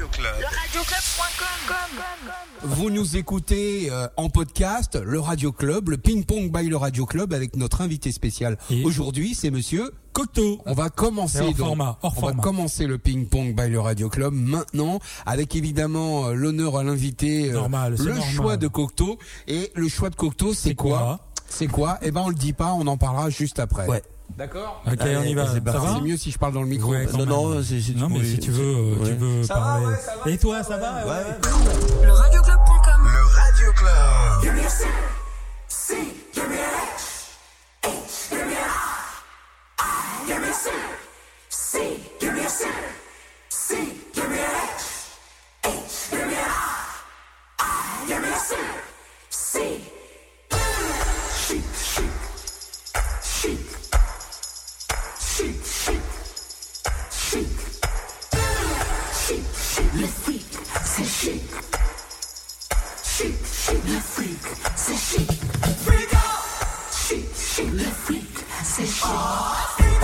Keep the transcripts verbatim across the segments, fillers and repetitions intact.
Radio Club. Le radioclub point com. Vous nous écoutez euh, en podcast, le Radio Club, le Ping Pong by le Radio Club avec notre invité spécial. Et aujourd'hui, c'est monsieur Cocteau. On va commencer hors donc, format, hors on format. va commencer le Ping Pong by le Radio Club maintenant avec évidemment euh, l'honneur à l'invité euh, Normal, c'est le normal. choix de Cocteau et le choix de Cocteau c'est, C'est quoi, quoi C'est quoi Eh ben on le dit pas, on en parlera juste après. Ouais. D'accord. Ok, Allez, on y va. c'est Ça parti. va C'est mieux si je parle dans le micro. Ouais, quand Non, même. non, c'est, c'est Non, mais si tu veux, euh, Ouais. tu veux Ça va, parler. ouais, ça va, Et toi, ça va? Ouais, Ouais. ouais. Le radioclub point com. Le Radio Club. Give me a C, C, give me an H, H, give me an I, I, give me a C, C, give me a C, C, give me an H, H, give me an I, I, give me a C, C. Chic, chic, chic, chic, chic, chic, chic, chic, le freak, c'est chic. Chic, chic, le freak, c'est chic. Freak out. Chic, chic, le freak, c'est chic. Oh, freak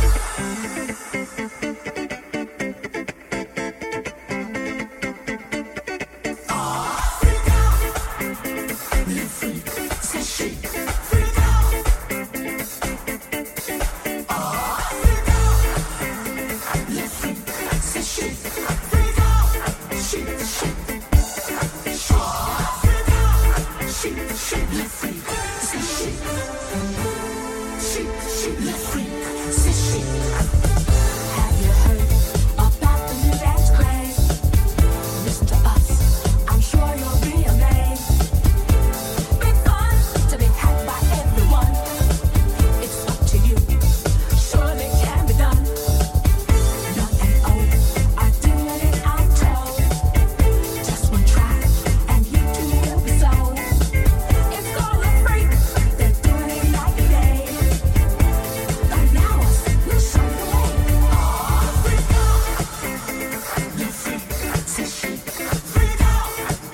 out. Oh, freak out. Le freak, c'est chic. Freak out. Oh, freak out. Le freak, c'est chic. Freak out. Chic, chic. Chic, chic, le freak, c'est chic. Chic, chic, le freak, c'est chic. Have you heard about the new dance craze? Listen to us, I'm sure you'll be amazed. Big fun to be had by everyone. It's up to you, surely it can be done. Young and old are doing it, I'm told. Just one try, and you too will be sold. It's called a freak, they're doing it night and day. Don't allow us, we'll show you the way. Oh, freak out, le freak, c'est chic. Freak out.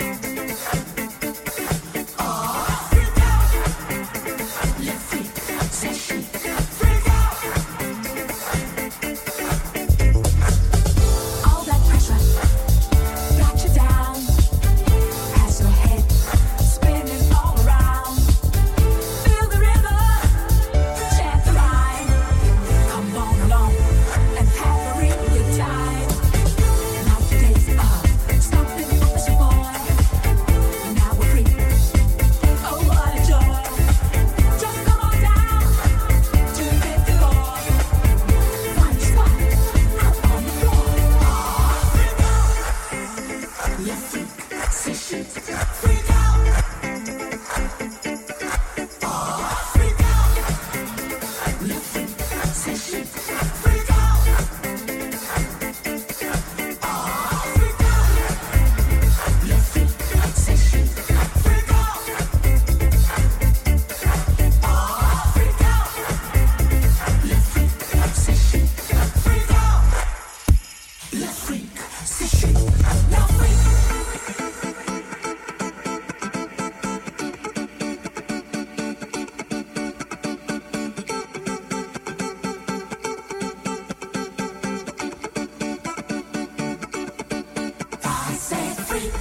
Oh, freak out, le freak, c'est chic. Freak out. All that pressure got you down. Has your head spinning all around. Feel the rhythm, chant the rhyme. Come on along and have a real good time. Now today's up, stomping as a boy. Now we're free. Oh, what a joy! Just come on down to the fifth floor. Find a spot out on the floor. Oh, freak out, le freak, c'est chic. Freak out. Oh, freak out, le freak, c'est chic. Freak out. Oh, freak out, le freak, c'est chic. Freak out. Oh, freak out, le freak, c'est chic. Freak out. Le freak, c'est chic. Now freak. I said freak.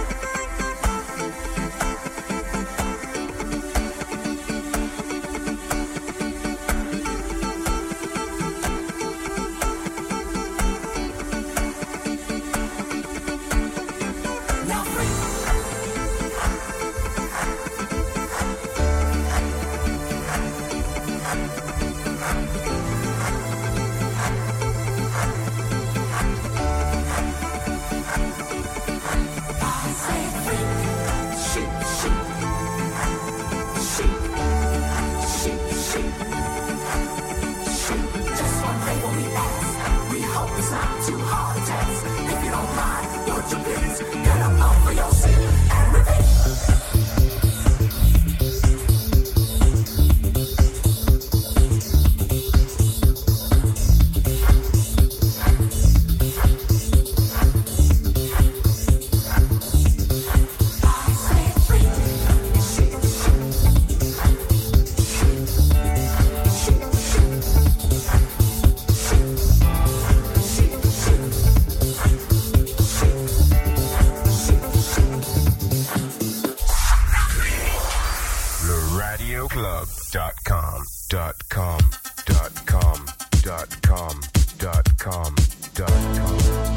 Now freak. I said freak. Chic, chic. Chic. Chic, chic. Chic. Just one favor we ask. We hope it's not too hard to task. If you don't mind, would you please get up off of your seat and repeat? I said freak. Chic, chic. Chic, chic. Chic, chic. Chic, chic. club dot com dot com dot com dot com dot com dot com.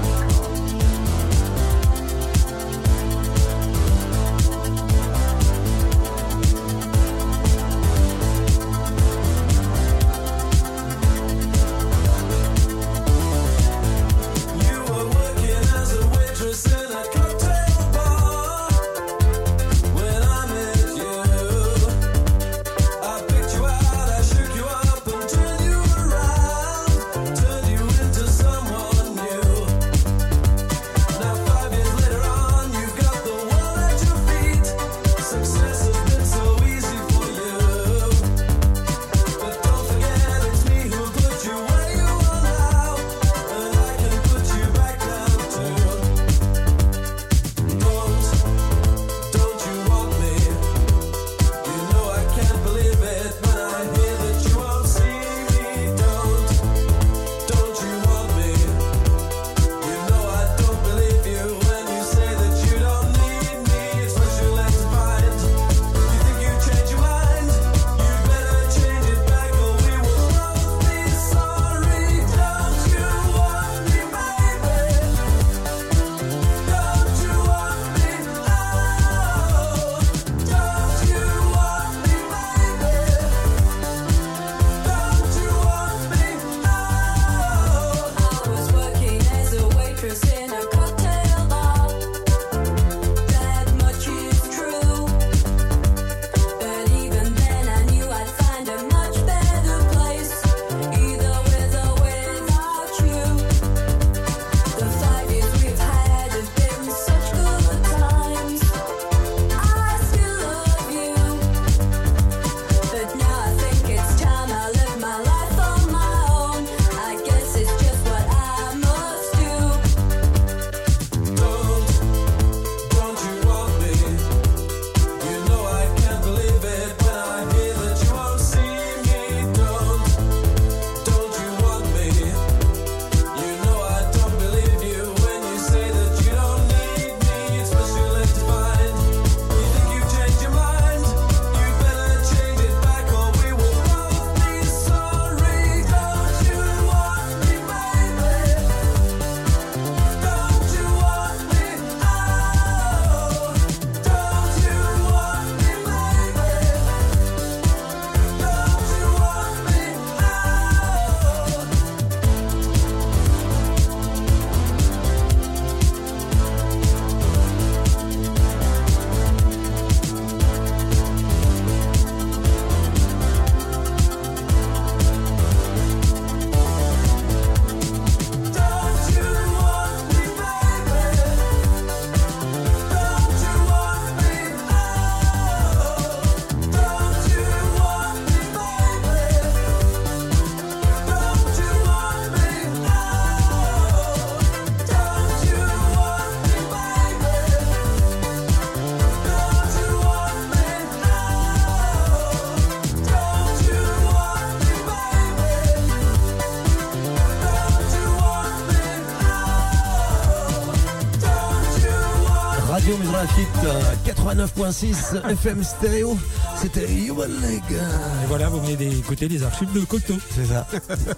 Radio Maison Lafitte, quatre-vingt-neuf point six F M stéréo, c'était Human League. Et voilà, vous venez d'écouter les archives de Cocteau. C'est ça.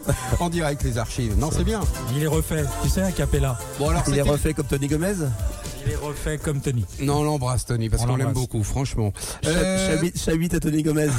En direct, les archives. Non, c'est bien. Il est refait, tu sais, a cappella. Bon, alors, Il est c'était- refait comme Tony Gomez. Il est refait comme Tony. Non, on l'embrasse, Tony, parce On qu'on l'aime l'embrasse. beaucoup, franchement. Cha- Euh, Chabit, Chabit à Tony Gomez.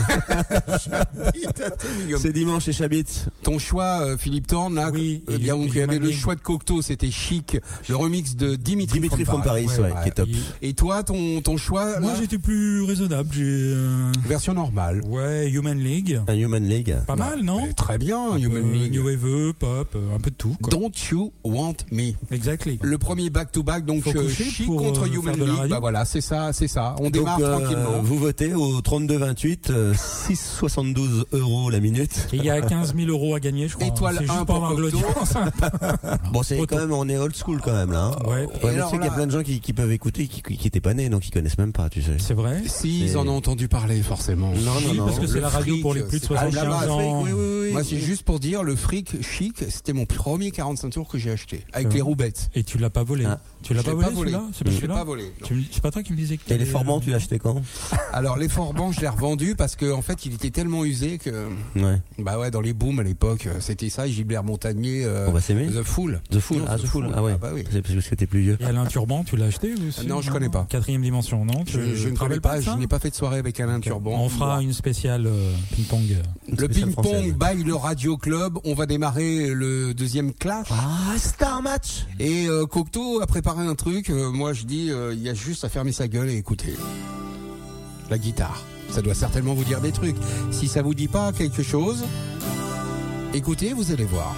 C'est dimanche chez Chabit. Ton choix, euh, Philippe Thorne, là, Oui, eh et bien, du- donc, et il y avait du le Manning. choix de Cocteau, c'était chic. Le remix de Dimitri, Dimitri from Paris, ouais, qui est top. Et toi, ton, ton choix, Moi là, j'étais plus raisonnable. J'ai. euh, version normale. Ouais, Human League. Un Human League. Pas mal, non Mais très bien, Human Euh, League. New Wave, pop, euh, un peu de tout. Quoi. Don't You Want Me. Exactly. Le premier back-to-back, donc Faut euh, coucher chic pour, contre euh, Human faire de la League. radio. Bah voilà, c'est ça, c'est ça. On Donc, démarre euh, tranquillement. vous votez au trente-deux vingt-huit, euh, six virgule soixante-douze euros la minute. Et il y a quinze mille euros à gagner, je crois. Étoile C'est un juste pour avoir de Cocteau. l'audience. Bon, c'est Trop quand tôt. même, on est old school quand même là. hein. Ouais, Ouais, mais alors tu sais qu'il y a là- plein de gens qui, qui peuvent écouter, qui, qui étaient pas nés, donc ils connaissent même pas, tu sais. c'est vrai. Si, ils c'est- en ont entendu parler, forcément. Non, non, Oui, non. parce que c'est Le la radio fric, pour les plus de c'est pas soixante-quinze là-bas, ans. Oui, oui, oui. Moi, c'est juste pour dire, le fric chic, c'était mon premier quarante-cinq tours que j'ai acheté. Avec Ouais. les roubettes. Et tu l'as pas volé. Ah. Tu l'as Je pas l'ai volé, pas volé. celui-là C'est pas Je l'ai celui-là pas volé. non. Tu me- C'est pas toi qui me disais que Et les t'avais, Forbans, euh, tu l'as acheté quand? Alors les Forbans, je l'ai revendu parce que en fait, il était tellement usé que Ouais. bah ouais, dans les booms à l'époque, euh, c'était ça. Gilbert Montagnier, euh, On va s'aimer. The Fool. The Fool. Non, Ah, The Fool. Ah ouais. Ah bah oui. C'est parce que t'es plus vieux. Et Alain Turban, tu l'as acheté aussi? Non, je connais pas. Quatrième dimension, non? Tu- Je, je tu ne te connais rappelles pas. de Je ça n'ai pas fait de soirée avec Alain Turban. On fera une spéciale euh, ping-pong. Une Le spéciale ping-pong française. by le Radio Club. On va démarrer le deuxième clash. Ah, Star Match. Et euh, Cocteau a préparé un truc. euh, moi, je dis, euh, il y a juste à fermer sa gueule et écouter. La guitare. Ça doit certainement vous dire des trucs. Si ça vous dit pas quelque chose, écoutez, vous allez voir.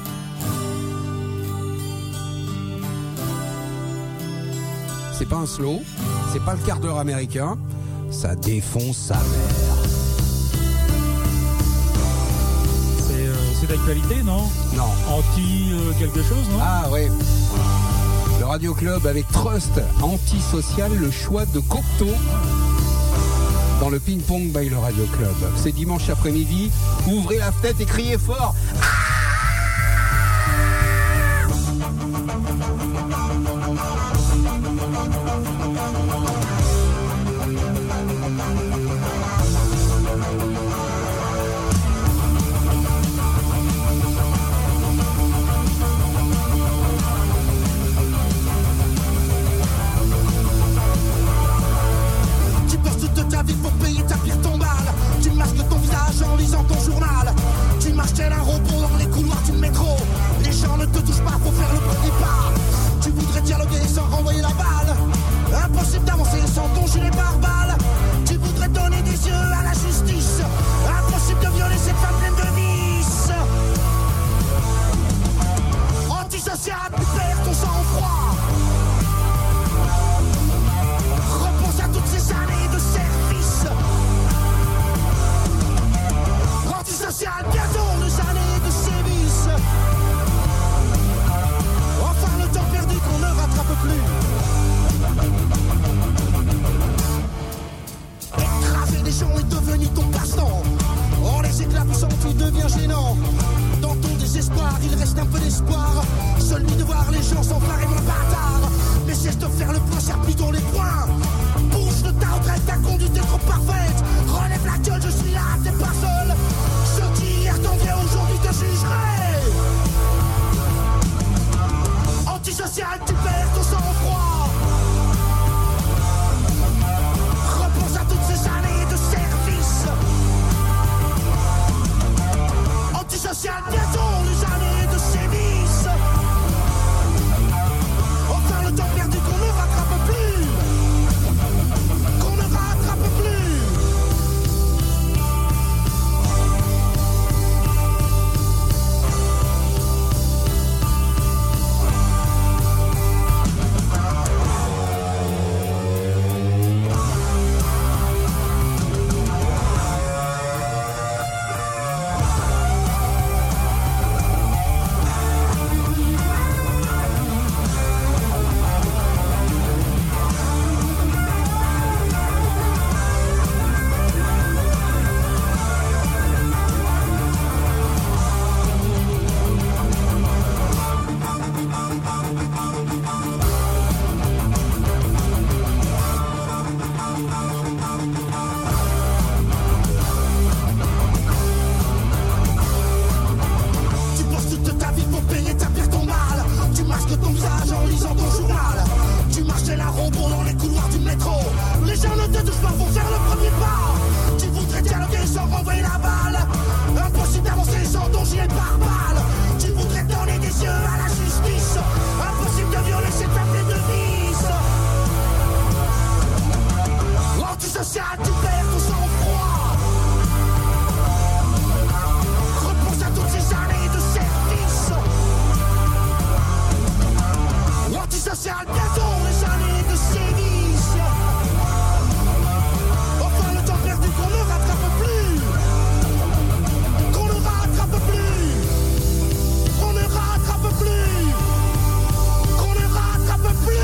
C'est pas un slow, c'est pas le quart d'heure américain. Ça défonce sa mère. C'est euh, c'est d'actualité, non? Non. Anti euh, quelque chose, non? Ah ouais. Le Radio Club avec Trust, antisocial, le choix de Cocteau dans le ping-pong by le Radio Club. C'est dimanche après-midi. Ouvrez la fenêtre et criez fort. Tu passes toute ta vie pour payer ta pire tombale. Tu masques ton visage en lisant ton journal. Tu marches tel un robot dans les couloirs du métro. Les gens ne te touchent pas, faut faire le premier pas. Tu voudrais dialoguer sans renvoyer la balle. Impossible d'avancer sans ton gilet pare-balles. Tu voudrais donner des yeux à la justice. Impossible de violer cette femme pleine de vices. Antisocial, tu perds ton sang-froid. Repense à toutes ces années de service. Antisocial, bientôt les années de sévices. Enfin le temps perdu qu'on ne rattrape plus. Écraser les gens est devenu ton passe-temps. En les éclaboussant tu deviens gênant. Dans ton désespoir il reste un peu d'espoir. Celui de voir les gens s'emparer mon bâtard. Mais cesse de faire le point, serre plutôt les poings. Bouge de ta retraite, ta conduite est trop parfaite. Relève la gueule, je suis là, t'es pas seul. Ceux qui hier t'enviaient aujourd'hui te jugeraient. Antisocial, tu perds ton sang-froid. Repense à toutes ces années de service. Antisocial, bientôt les années de sévices. Enfin le temps perdu qu'on ne rattrape plus. Qu'on ne rattrape plus. Tu bosses toute ta vie pour payer ta pire ton mal. Tu masques ton visage en lisant ton journal. Tu marches tel un robot dans les couloirs du métro. Les gens ne te touchent pas, faut faire le premier pas. Tu voudrais dialoguer sans renvoyer la balle. Impossible d'avancer sans ton gilet pare-balles. Tu voudrais donner des yeux à la justice. Impossible de violer cette femme pleine de vices. Antisocial, tu perds ton sang-froid. Repense à toutes ces années de service. Antisocial, bientôt les années de sévices. Enfin le temps perdu qu'on ne rattrape plus. Qu'on ne rattrape plus. Qu'on ne rattrape plus. Qu'on ne rattrape plus.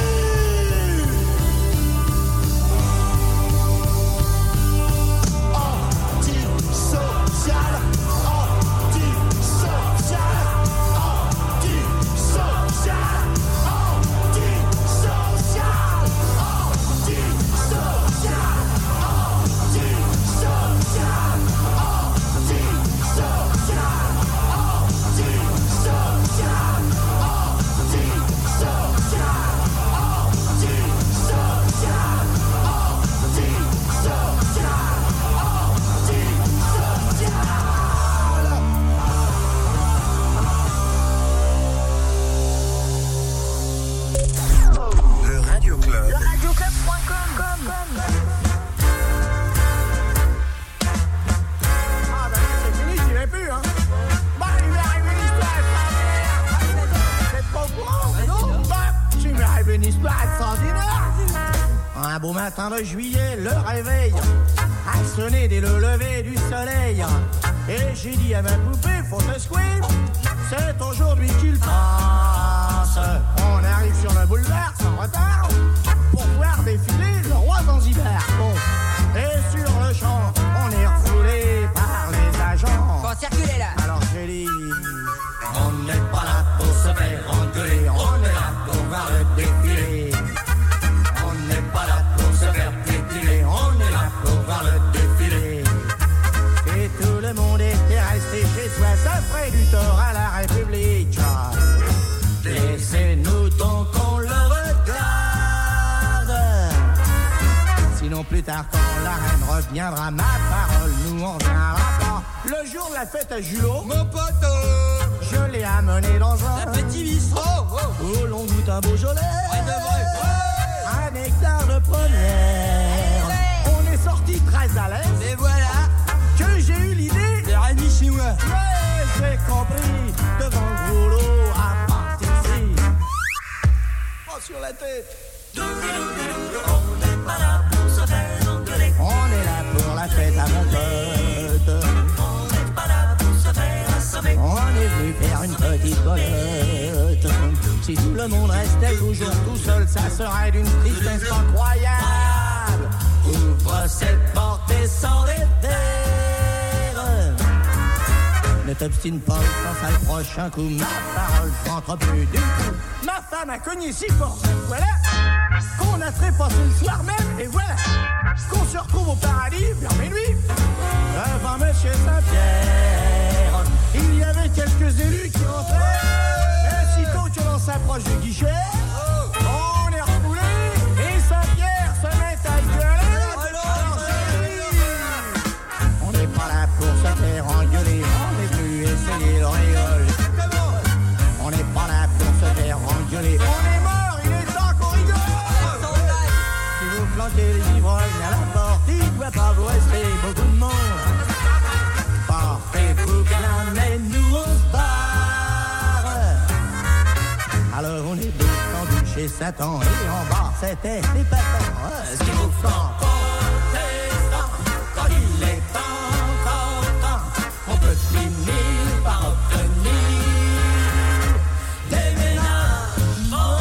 Antisocial, antisocial, antisocial, une histoire extraordinaire. Un beau matin de juillet, le réveil a sonné dès le lever du soleil. Et j'ai dit à ma poupée, faut te secouer, c'est aujourd'hui qu'il passe. On arrive sur le boulevard sans retard pour voir défiler le roi Zanzibar. Bon, et sur le champ, on est refoulé par les agents. Faut circuler là. Alors j'ai dit, on n'est pas là pour se faire engueuler, on est là pour voir le défilé. On n'est pas là pour se faire piétiner, on est là pour voir le défilé. Et tout le monde était resté chez soi, ça ferait du tort à la République. Laissez-nous donc qu'on le regarde. Sinon plus tard quand la reine reviendra, ma parole nous en viendra pas. Le jour de la fête à Julot, mon pote, je l'ai amené dans un petit bistrot où l'on goûte un Beaujolais, un hectare de première. On est sorti très à l'aise. Et voilà que j'ai eu l'idée de Rémi chinois. Ouais, j'ai compris devant le gros lot à partir ici. Oh, sur la tête. On n'est pas là pour se faire engueuler. On est là pour la fête à mon pote. On n'est pas là pour se faire assommer. On est venu faire une petite bolotte. Si tout le monde restait toujours tout seul, ça serait d'une tristesse incroyable. Ouvre cette porte et sors les terres. Ne t'obstine pas quand ça le prochain coup. Ma parole rentre plus du tout. Ma femme a cogné si fort, voilà, qu'on a trépassé le soir même. Et voilà qu'on se retrouve au paradis vers minuit devant Monsieur Saint-Pierre. Il y avait quelques élus qui rentraient. Et sitôt que l'on s'approche du guichet, on est refoulé. Et Saint-Pierre se met à gueuler. Alors j'ai dit, on n'est pas là pour se faire engueuler. On est venu essayer le rigole. On n'est pas là pour se faire engueuler. On est mort, il est temps qu'on rigole. Si vous planquez les ivrognes à la porte, il ne doit pas vous rester beaucoup de monde. Portez-vous bien, mais nous on se barre. Alors on est descendu chez Satan et en bas c'était épatant. Ce qu'il vous fait protestant, quand il est encore temps, on peut finir par obtenir des ménagements.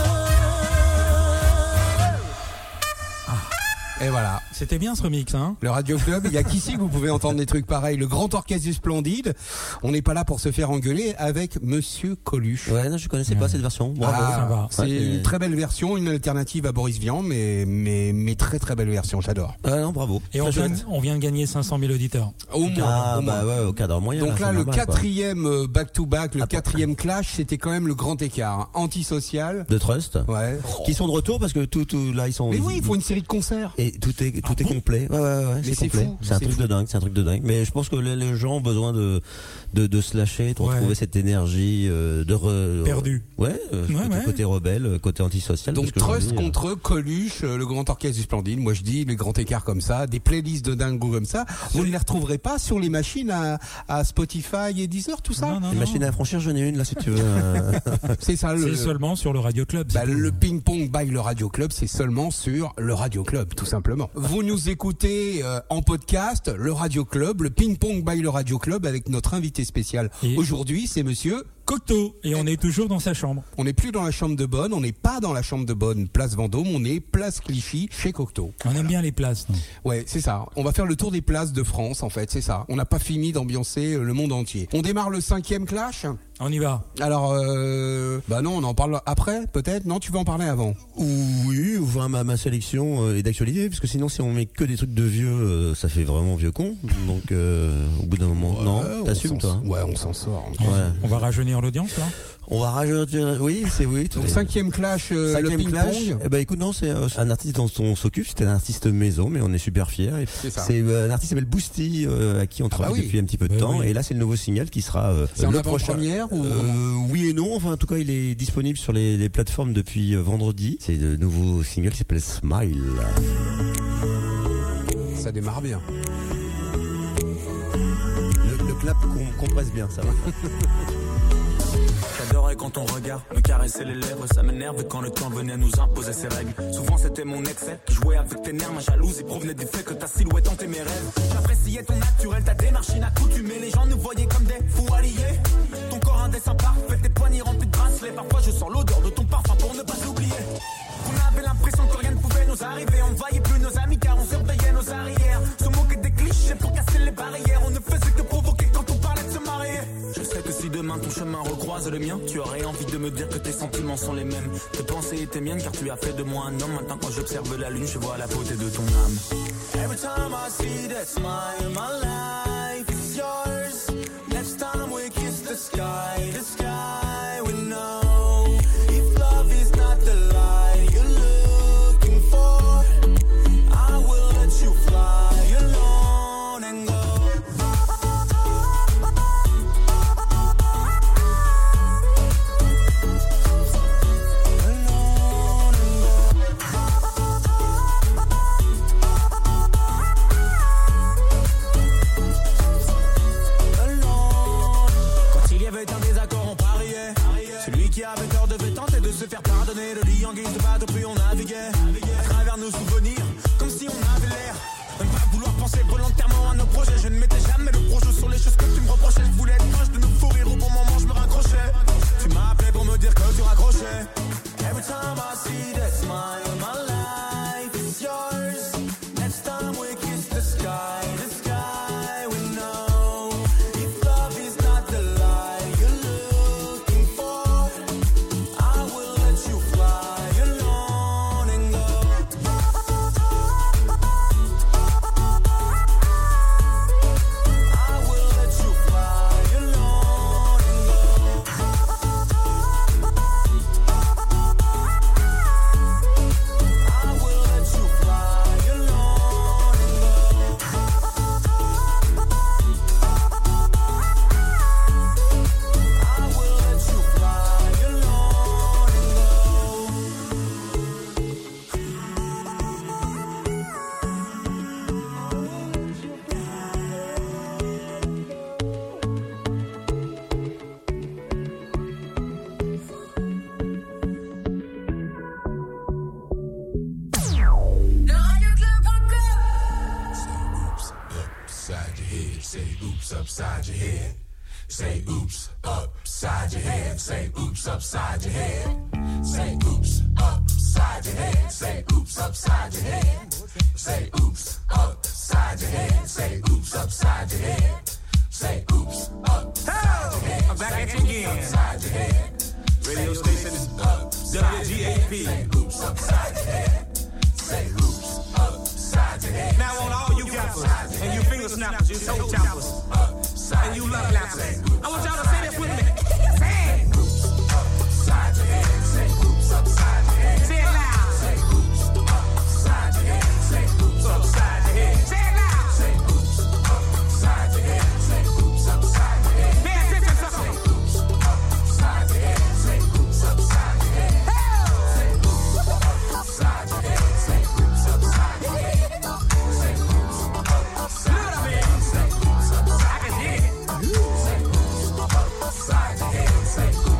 Et voilà. C'était bien ce remix, hein. Le Radio Club, il y a qu'ici que vous pouvez entendre des trucs pareils. Le grand orchestre du Splendide. On n'est pas là pour se faire engueuler avec Monsieur Coluche. Ouais, non, je connaissais pas cette version. Bravo. Ah, ça va. c'est Ouais, une très belle version, une alternative à Boris Vian, mais, mais, mais très très belle version, j'adore. Ah non, bravo. Et on Très vient, chouette. on vient de gagner cinq cent mille auditeurs. Au moins. Ah au moins. bah ouais, au cadre moyen. Donc là, c'est le normal, quoi. quatrième euh, back-to-back, le Ah, quatrième clash, c'était quand même le grand écart. hein. Antisocial. De Trust. Ouais. Qui sont de retour parce que tout, tout là ils sont. Mais oui, il faut une série de concerts. Et tout est tout Ah est bon complet. Ouais ouais ouais. Mais c'est complet. fou, C'est un c'est truc fou. de dingue. C'est un truc de dingue. Mais je pense que les, les gens ont besoin de de, de se lâcher, de Ouais. retrouver cette énergie euh, de re... Perdu. Ouais. Euh, Ouais, côté, ouais. côté rebelle, côté antisocial. Donc parce que Trust aujourd'hui, contre Coluche, euh, le grand orchestre du Splendide. Moi je dis les grands écarts comme ça, des playlists de dingo comme ça, vous ne les retrouverez pas sur les machines à, à Spotify et Deezer, tout ça. Non, non, Les non. machines à franchir, j'en ai une là si tu veux. euh. C'est ça C'est le. seulement sur le Radio Club. Bah, c'est tout. le ping-pong by le Radio Club, c'est seulement sur le Radio Club, tout simplement. Vous nous écoutez euh, en podcast, le Radio Club, le ping-pong by le Radio Club avec notre invité spécial. Et- Aujourd'hui, c'est monsieur... Cocteau. Et on est toujours dans sa chambre. On n'est plus dans la chambre de Bonne, on n'est pas dans la chambre de Bonne, place Vendôme, on est place Clichy, chez Cocteau. On aime bien les places, non? Ouais, c'est ça. On va faire le tour des places de France, en fait, c'est ça. On n'a pas fini d'ambiancer euh, le monde entier. On démarre le cinquième clash. On y va. Alors, euh, bah non, on en parle après, peut-être. Non, tu veux en parler avant. Oui, enfin ma, ma sélection euh, est d'actualité, parce que sinon si on met que des trucs de vieux, euh, ça fait vraiment vieux con. Donc euh, au bout d'un moment, non, Ouais, on t'assumes s'en- toi. Ouais, on s'en sort. Ouais. On va rajeunir l'audience, là? On va rajouter, oui, c'est oui. tout Donc est- cinquième clash, euh, Cinquième le clash. ping-pong. Eh ben écoute, non, c'est euh, un artiste dont on s'occupe. C'était un artiste maison, mais on est super fiers. Et C'est ça. C'est euh, un artiste qui s'appelle Boosty, euh, à qui on travaille bah oui. depuis un petit peu de Bah temps. oui. Et là, c'est le nouveau single qui sera euh, C'est en le prochain. avant-première ou Euh, oui et non. Enfin, en tout cas, il est disponible sur les, les plateformes depuis euh, vendredi. C'est le nouveau single qui s'appelle Smile. ça démarre bien. Le, le clap qu'on compresse bien, ça va. J'adorais quand ton regard me caressait les lèvres. Ça m'énerve quand le temps venait nous imposer ses règles. Souvent c'était mon excès qui jouait avec tes nerfs. Ma jalousie provenait du fait que ta silhouette hantait mes rêves. J'appréciais ton naturel, ta démarche inaccoutumée. Les gens nous voyaient comme des fous alliés. Ton corps un dessin parfait, tes poignets remplis de bracelets. Parfois je sens l'odeur de ton parfum pour ne pas oublier. On avait l'impression que rien ne pouvait nous arriver. On ne voyait plus nos amis car on surveillait nos arrières. Se moquer des clichés pour casser les barrières. On ne faisait que provoquer quand on parlait de se marier. Je sais que si demain ton chemin recroise le mien, tu aurais envie de me dire que tes sentiments sont les mêmes. Tes pensées étaient miennes car tu as fait de moi un homme. Maintenant quand j'observe la lune, je vois la beauté de ton âme. Every time I see that smile, my life is yours. Next time we kiss the sky, the sky we know. If love is not the light you're looking for, I will let you fly alone and go. Qui avait peur devait tenter de se faire pardonner. Le lit en guise de bateau, puis on naviguait à travers nos souvenirs, comme si on avait l'air de ne pas vouloir penser volontairement à nos projets. Je ne mettais jamais le projet sur les choses que tu me reprochais. Je voulais être proche de nos fous rires, au bon moment je me raccrochais. Tu m'as appelé pour me dire que tu raccrochais. Every time I see that smile, my life is yours. Next time we kiss the sky, the sky we know. If love is not the light you're looking for, I will let you fly alone and go. I will let you fly alone and go. I will let you fly alone and go. I will let you fly alone and go. Le radioclub point com. Say oops upside your head. Say oops upside your head. Say oops upside your head. Say oops upside your head. Say oops upside your head. Say oops upside your head. Say oops upside your head. I'm back at you again. Upside your head. Radio station W G A P. Say oops upside your head. Say oops upside your head. Now on all you gappers and you finger snappers, you toe choppers, and you love lappers, I want y'all to say this with me. Say it. Upside your head. Say oops upside your head. Say it loud. Say oops upside your head. Say oops upside your head. Say it loud. Say oops upside your head. Say oops upside your head. Pay attention to Say something. oops upside your head. Say oops upside your head. Say oops upside your head. Say oops upside your head. Say oops upside your head. Say oops upside I can dig it. Say oops upside your head. Say oops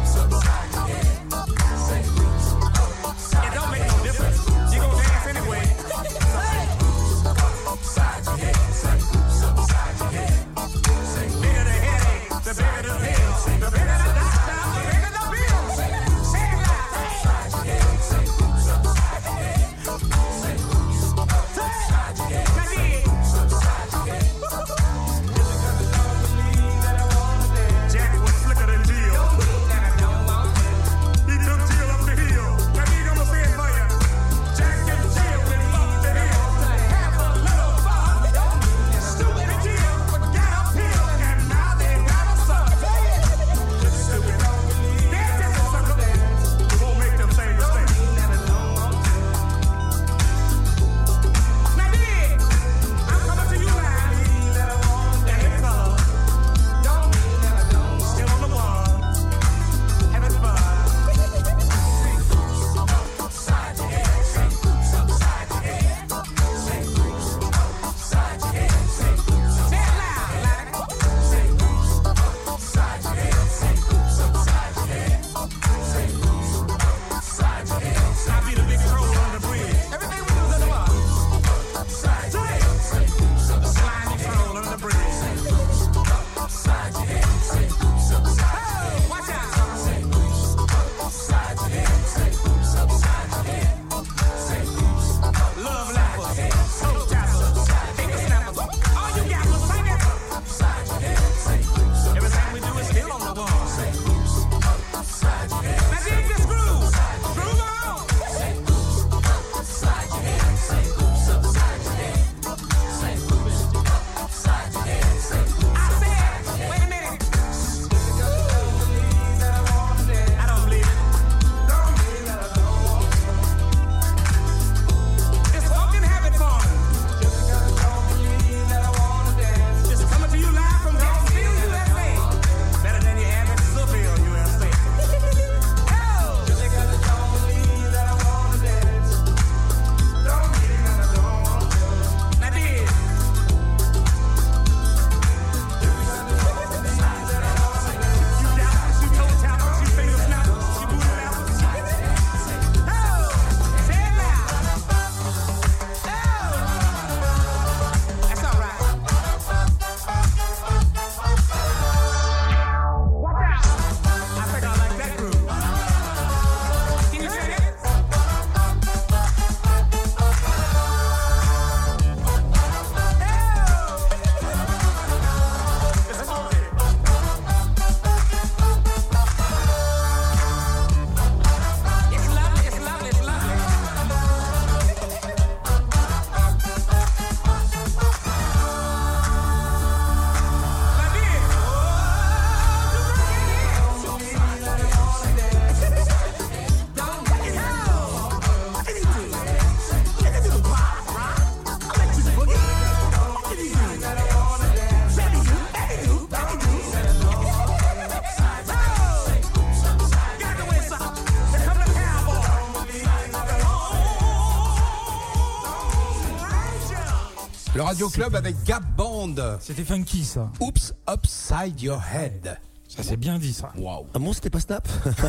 Le Radio Club avec Gap Band. C'était funky ça. Oops Upside Your Head. Ça c'est bien dit ça. Waouh. Ah bon, c'était pas Snap?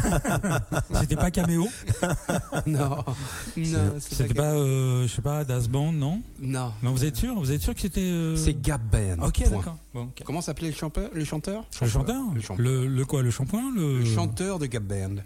C'était pas Caméo? Non. Non, C'était pas, euh, je sais pas, Das Band, non? Non. Non, vous êtes sûr? Vous êtes sûr que c'était. Euh... C'est Gap Band. Ok, Point. d'accord. Bon, okay. Comment s'appelait le chanteur? Le chanteur? Le chanteur? Le chanteur. Le, le quoi? Le shampoing? Le... Le chanteur de Gap Band.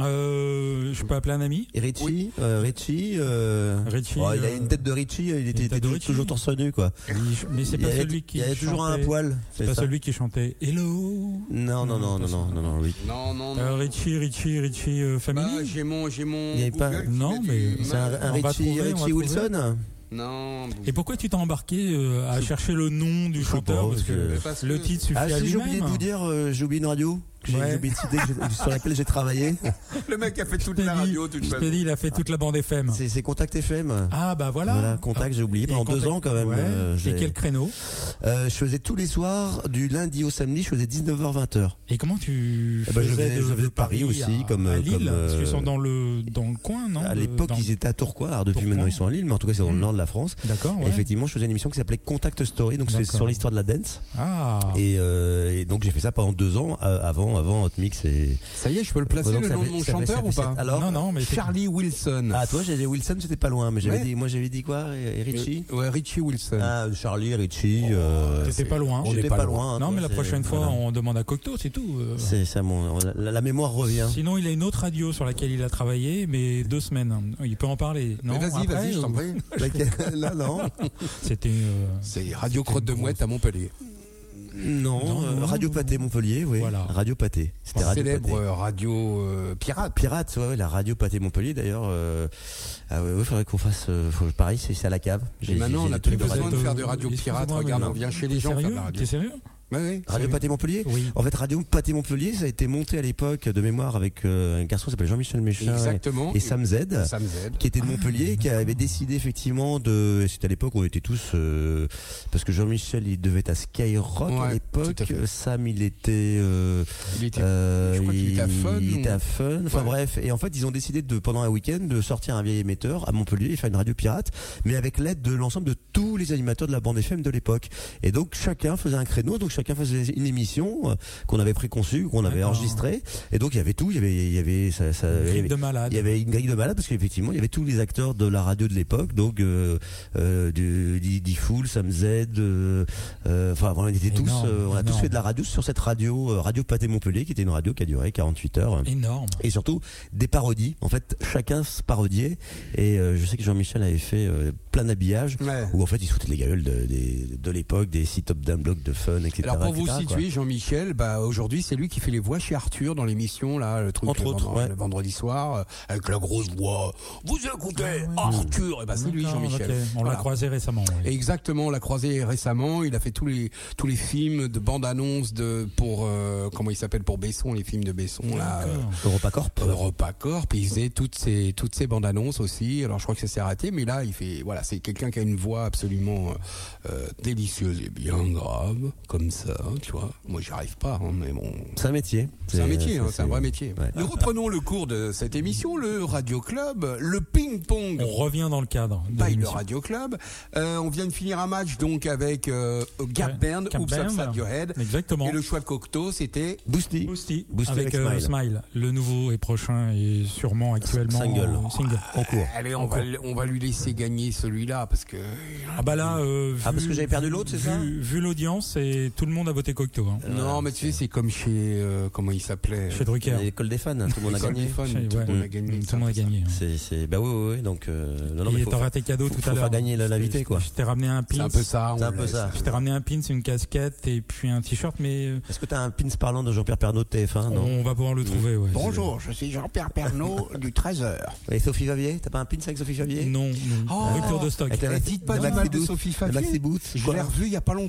Euh, je peux appeler un ami? Et Richie, Oui. euh, Richie, euh... Richie, oh, il a euh, une tête de Richie, il était, tête de toujours, Richie. toujours torse nu, quoi. Il- Mais c'est Il y pas avait- celui qui. Il y avait toujours un chantait- poil. C'est pas ça. celui qui chantait Hello. Non, non, non, non, non, non, non, oui. Non, non, non. Euh, Richie, Richie, Richie euh, Bah, Family. j'ai mon, j'ai mon. Il y avait pas- Google qui Non, met mais- du- C'est un, un On va Richie, trouver, on va Richie trouver. Wilson. Non. Et pourquoi tu t'es embarqué euh, à chercher le nom du Je sais chanteur? pas, Parce que je- Parce le que- titre suffit Ah à si, j'ai lui-même. oublié de vous dire, euh, j'ai oublié une radio que j'ai Ouais. j'ai oublié de citer, que j'ai- sur laquelle j'ai travaillé. Le mec a fait Je toute t'ai la dit- radio, toute Je façon. t'ai dit, il a fait toute la bande F M. C'est c'est Contact F M. Ah bah voilà. Voilà, Contact, j'ai oublié Et pendant deux Contact- ans quand même. Ouais. euh, Et j'ai- quel créneau? Euh, je faisais tous les soirs, du lundi au samedi, je faisais dix-neuf heures vingt heures. Et comment tu Eh ben, je faisais faisais- de, je faisais de de Paris aussi, à- comme, à euh, Lille? comme, euh, Parce qu'ils sont dans le dans le coin, non? À De- l'époque, dans- ils étaient à Tourcoing, alors depuis Tourcoing. maintenant ils sont à Lille, mais en tout cas c'est dans le Mm. nord de la France. D'accord. Et Ouais. effectivement, je faisais une émission qui s'appelait Contact Story, donc c'est D'accord. sur l'histoire de la dance. Ah. Et, euh, et donc j'ai fait ça pendant deux ans, euh, avant, avant Hot Mix et. Ça y est, je peux le placer, Donc, le ça nom de fait- mon ça fait- chanteur ça ou fait pas sept- Alors, non, non, mais c'est- Charlie Wilson. ah toi, j'avais Wilson, c'était pas loin, mais j'avais Ouais. dit, moi j'avais dit quoi, et, et Richie. Euh, Ouais, Richie Wilson. Ah, Charlie, Richie. euh, T'étais pas loin. J'étais pas pas loin. loin. hein, Non, toi, mais la c'est- prochaine fois, voilà. on demande à Cocteau, c'est tout. euh. C'est ça, mon, la, la mémoire revient. Sinon, il a une autre radio sur laquelle il a travaillé, mais deux semaines. Il peut en parler. Non, Mais vas-y, après, vas-y, je t'en ou- prie. Laquelle- Là, non. C'était. euh, C'est Radio Crotte de une Mouette à Montpellier. Non, Non, euh, non, Radio non. Pâté Montpellier, oui. Voilà. Radio Pâté. C'était Radio Célèbre Pâté. euh, radio euh, pirate. Pirate, ouais, ouais, la Radio Pâté Montpellier d'ailleurs. Euh, ah ouais, ouais, faudrait qu'on fasse. Euh, faut, pareil, c'est c'est à la cave. Et maintenant, on j'ai n'a des plus trucs de besoin radio. de faire de radio Excuse-moi, pirate. mais Regarde, non. on vient chez les T'es gens faire de sérieux la radio. T'es sérieux? Ouais, ouais. Radio Pâté Montpellier. Oui. En fait, Radio Pâté Montpellier, ça a été monté à l'époque de mémoire avec euh, un garçon qui s'appelle Jean-Michel Méchin Exactement. et, et Sam Z. Sam Z. Qui était de Montpellier, qui avait décidé effectivement de. C'était à l'époque où on était tous. Euh, parce que Jean-Michel, il devait être à Skyrock Ouais, à l'époque. tout à fait. Sam, il était. Euh, Il était. euh, je crois qu'il était à Fun, Il ou- était à Fun. Enfin Ouais. bref. Et en fait, ils ont décidé de, pendant un week-end, de sortir un vieil émetteur à Montpellier et faire une radio pirate, mais avec l'aide de l'ensemble de tous les animateurs de la bande F M de l'époque. Et donc, chacun faisait un créneau, donc chacun faisait une émission euh, qu'on avait préconçue, qu'on avait D'accord. enregistrée. Et donc, il y avait tout. Il y avait, il y avait, ça, ça, il y Grille avait- de malade. il y avait une grille de malade parce qu'effectivement il y avait tous les acteurs de la radio de l'époque, donc euh, euh, du Di Fool, Sam Z, euh, euh, enfin voilà, on était tous, Énorme, euh, on a tous énorme. fait de la radio sur cette radio, euh, Radio Pâté Montpellier, qui était une radio qui a duré quarante-huit heures. Énorme. Et surtout des parodies. En fait, chacun se parodiait. Et euh, je sais que Jean-Michel avait fait euh, plein d'habillages Ouais. où en fait il se foutait les gueules de, de, de l'époque, des sites top d'un bloc de fun, et cetera. Alors pour vous et cetera, quoi. situer, Jean-Michel, bah aujourd'hui c'est lui qui fait les voix chez Arthur dans l'émission là, le truc Entre le autres, vendredi, ouais. le vendredi soir euh, avec la grosse voix. Vous écoutez Arthur, et bah c'est lui D'accord, Jean-Michel. ok. On l'a Voilà. croisé récemment. oui. Exactement, on l'a croisé récemment. Il a fait tous les tous les films de bande-annonce de pour euh, comment il s'appelle pour Besson, les films de Besson là. euh, D'accord. EuropaCorp. EuropaCorp, et il faisait toutes ces toutes ces bandes annonces aussi. Alors je crois que ça s'est raté, mais là il fait voilà, c'est quelqu'un qui a une voix absolument euh, délicieuse et bien grave comme ça, tu vois. Moi j'y arrive pas, hein, mais bon. C'est un métier. C'est un métier, hein, c'est un vrai métier. Ouais. Nous reprenons le cours de cette émission, le Radio Club, le ping-pong. On revient dans le cadre. de By le l'émission. Radio Club. Euh, on vient de finir un match donc avec euh, Gap Ouais, Band, Gap Oops Band. Upside Your Head. Exactement. Et le choix de Cocteau, c'était Boosty. Boosty, Boosty avec, avec euh, Smile. Smile. Le nouveau et prochain et sûrement actuellement Single. en single. En cours. allez, on va, on va lui laisser gagner celui-là parce que Ah bah là, euh, vu, Ah, parce que j'avais perdu l'autre, c'est vu- ça Vu l'audience, et tout le monde a voté Cocteau. Hein. non, mais tu sais, c'est comme chez euh, comment il s'appelait Chez Drucker. L'école des fans, tout le monde a École gagné. des fans, Chez- tout le ouais. monde a Mm. gagné. Tout le monde a gagné. C'est, c'est, bah oui, oui, oui, donc, euh, non, non, mais Et faut, t'as raté cadeau tout faut à l'heure. faire gagner la- l'invité, quoi. Je t'ai ramené un pin. C'est un peu ça. c'est on un peu laisse. ça. Je t'ai ramené un pin, c'est une casquette et puis un t-shirt, mais euh, Est-ce que t'as un pins parlant de Jean-Pierre Pernaut de T F un, non? on va pouvoir le trouver. Ouais. Bonjour, je suis Jean-Pierre Pernaut du treize heures. Et Sophie Favier? T'as pas un pins avec Sophie Favier? Non, non. Oh. Rupture de stock. Avec la Eh, maxi- dites pas la du mal maxi de boot. Sophie La Favier. maxi boot. Je Quoi l'ai revue il y a pas longtemps.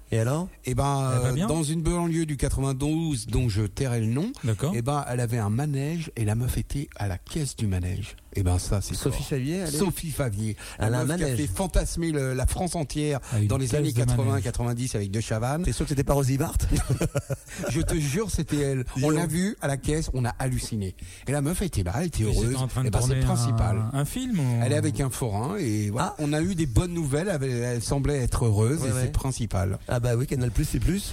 Et alors? Et ben, Elle va euh, bien dans une banlieue du quatre-vingt-douze dont je tairai le nom, D'accord. et ben, elle avait un manège et la meuf était à la caisse du manège. Et ben ça, c'est Sophie fort. Favier, elle est- Sophie Favier, Elle a la un meuf qui a manège. fait fantasmer le- la France entière Ah, une dans les caisse années de quatre-vingts manège. quatre-vingt-dix avec De Chavannes. T'es sûr que c'était pas Rosie Bart? Je te jure, c'était elle. On l'a vue à la caisse, on a halluciné. Et la meuf était là, elle était Mais heureuse. c'était en train de Et ben, c'est tourner le principal. un, un film ou... Elle est avec un forain et voilà. On a eu des bonnes nouvelles. Elle, elle semblait être heureuse Ouais, et ouais. c'est le principal. Ah bah oui, Canal Plus, c'est plus.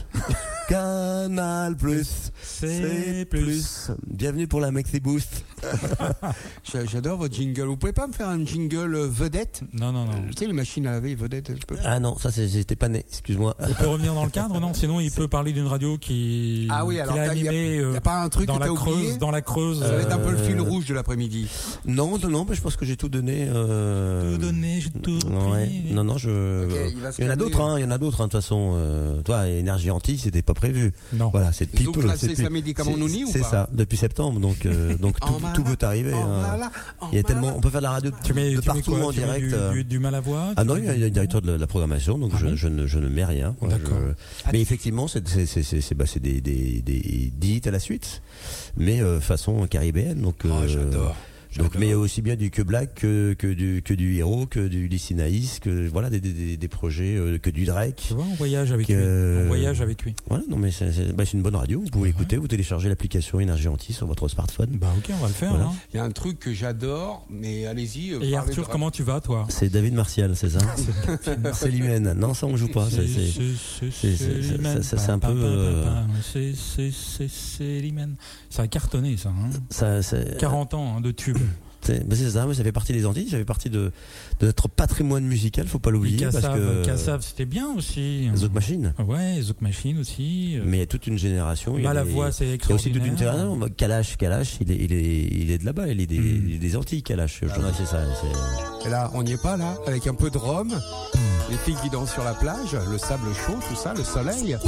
Canal Plus, C'est plus. Bienvenue pour la Maxi Boost. J'a- J'adore votre jingle. Vous pouvez pas me faire un jingle euh, vedette? Non, non, non. Tu sais, les machines à laver vedette, je peux. Ah non, ça c'est- j'étais pas né, excuse-moi. Il peut revenir dans le cadre, non? Sinon, il peut parler d'une radio qui, Ah oui, alors qu'il a t'as- y a- animée y a euh, pas un truc dans que la t'as oublié Creuse, dans la Creuse. Ça va être un peu le fil Euh, rouge de l'après-midi. Non, non, non, mais je pense que j'ai tout donné. Euh... Tout donné, j'ai tout Ouais. pris. Non, non, je. Ok, il va se il y en a calmer. d'autres, hein. Il y en a d'autres, hein, de toute façon. Euh... Toi, énergie anti, c'était pas prévu. Non. Voilà, c'est Ils ont people. classé c'est ça pi- médicament c'est- Nouni ou C'est pas ça, depuis septembre, donc euh, donc tout, En tout malade, peut arriver. en hein. malade, en Il y a tellement, malade. on peut faire de la radio de, Tu mets, de tu mets partout quoi en Tu mets direct. du, euh. du, du mal à voix Ah tu non, mets il y a il y a le directeur de la, la programmation, donc Ah je, bon je, ne, je ne mets rien. Moi, D'accord. je- Mais effectivement, c'est c'est c'est c'est c'est bah, c'est des des des des hits à la suite, mais euh, façon caribéenne. Donc Oh, euh, j'adore. Donc, J'adore. mais aussi bien du que Black que que du que du Héros, que du Lycinaïs, que voilà des des des, des projets, euh, que du Drake. Tu vois, on voyage avec Que- lui. On voyage avec lui. Voilà, non mais c'est c'est bah, c'est une bonne radio. Vous pouvez écouter, vous téléchargez l'application Énergie Anti sur votre smartphone. Bah ok, on va le faire. Voilà. hein. Il y a un truc que j'adore, mais allez-y. euh, Et parlez Arthur, de- comment tu vas, toi? C'est David Martial, c'est ça? C'est l'Imen. Non, ça on joue pas. c'est- c'est- c'est c'est- c'est- Slimane. ça- ça, c'est un Pa, peu, pa, pa, euh, pa, pa. C'est c'est c'est c'est Slimane. Ça a cartonné, ça. Hein. ça, c'est- quarante ans hein, de tube. C'est bah, c'est ça, mais ça fait partie des Antilles, ça fait partie de, de notre patrimoine musical, faut pas Et l'oublier. Parce Kassav, que Kassav, c'était bien aussi. les autres machines. Ouais, Zouk Machine aussi. Mais il y a toute une génération. il y a Mal à des- voix, c'est Il y a aussi toute une extraordinaire. génération. Kalash, Kalash, il est, il est, il est de là-bas, il est des, Mm. il est des Antilles, Kalash. Je dirais, c'est ça. c'est- Et là, on n'y est pas là, avec un peu de rhum, les filles qui dansent sur la plage, le sable chaud, tout ça, le soleil.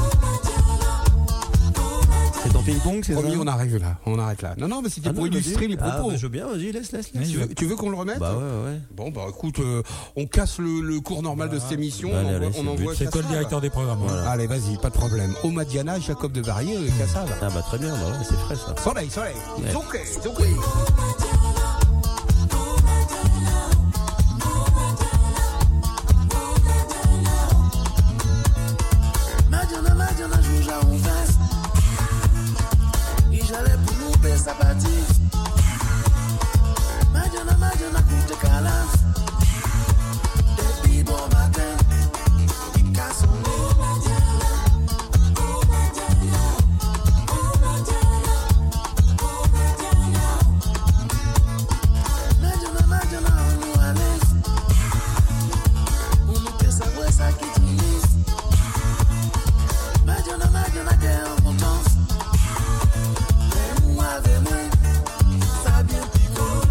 C'est ton ping-pong, c'est ça? Promis, on arrive là, on arrête là. Non, non, mais c'était Ah pour non, illustrer vas-y. les Ah, propos. bah, je veux bien, vas-y, laisse, laisse, laisse. tu, veux, tu veux qu'on le remette? Bah ouais, ouais. Bon, bah écoute, euh, on casse le, le cours normal de cette émission, Allez, on allez, envoie, c'est on le envoie C'est toi le Kassav. directeur des programmes. hein. Voilà. Allez, vas-y, pas de problème. Omadiana, Jacob de Varier, euh, Kassav. Ah bah très bien, bah ouais, c'est frais ça. Soleil, soleil. Ouais. Zouké, zouké. Madonna, Madonna, joue já um verso. E já lhe por no pensa batir. Madonna, Madonna, curte calas. Baby, bom matin. Picasso, Madonna, Madonna, no ales. Uno pensa, huesa que te diz. Madonna, Madonna, que é um montão. Vem um ave mãe, sabe o que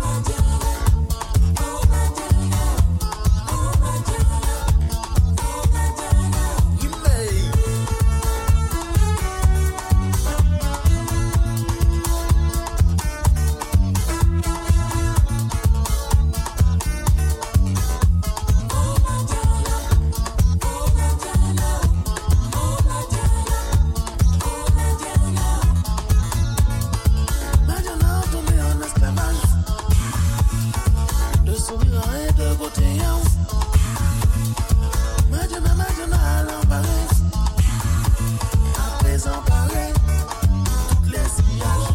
Madonna, tombé en esclavage. De sourire et de beauté. Madonna, Madonna, à l'embarras. À présent, pareil. Toutes les sillages.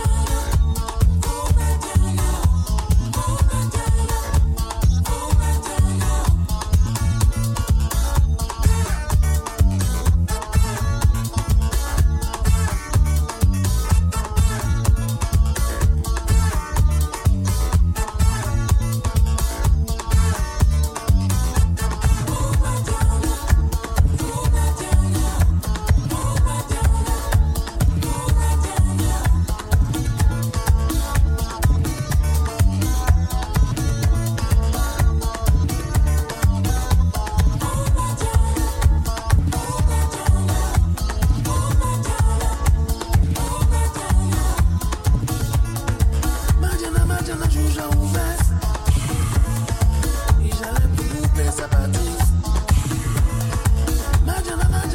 Madonna, Madonna, joue já um verso. E já lhe por no pensa batir. Madonna, Madonna.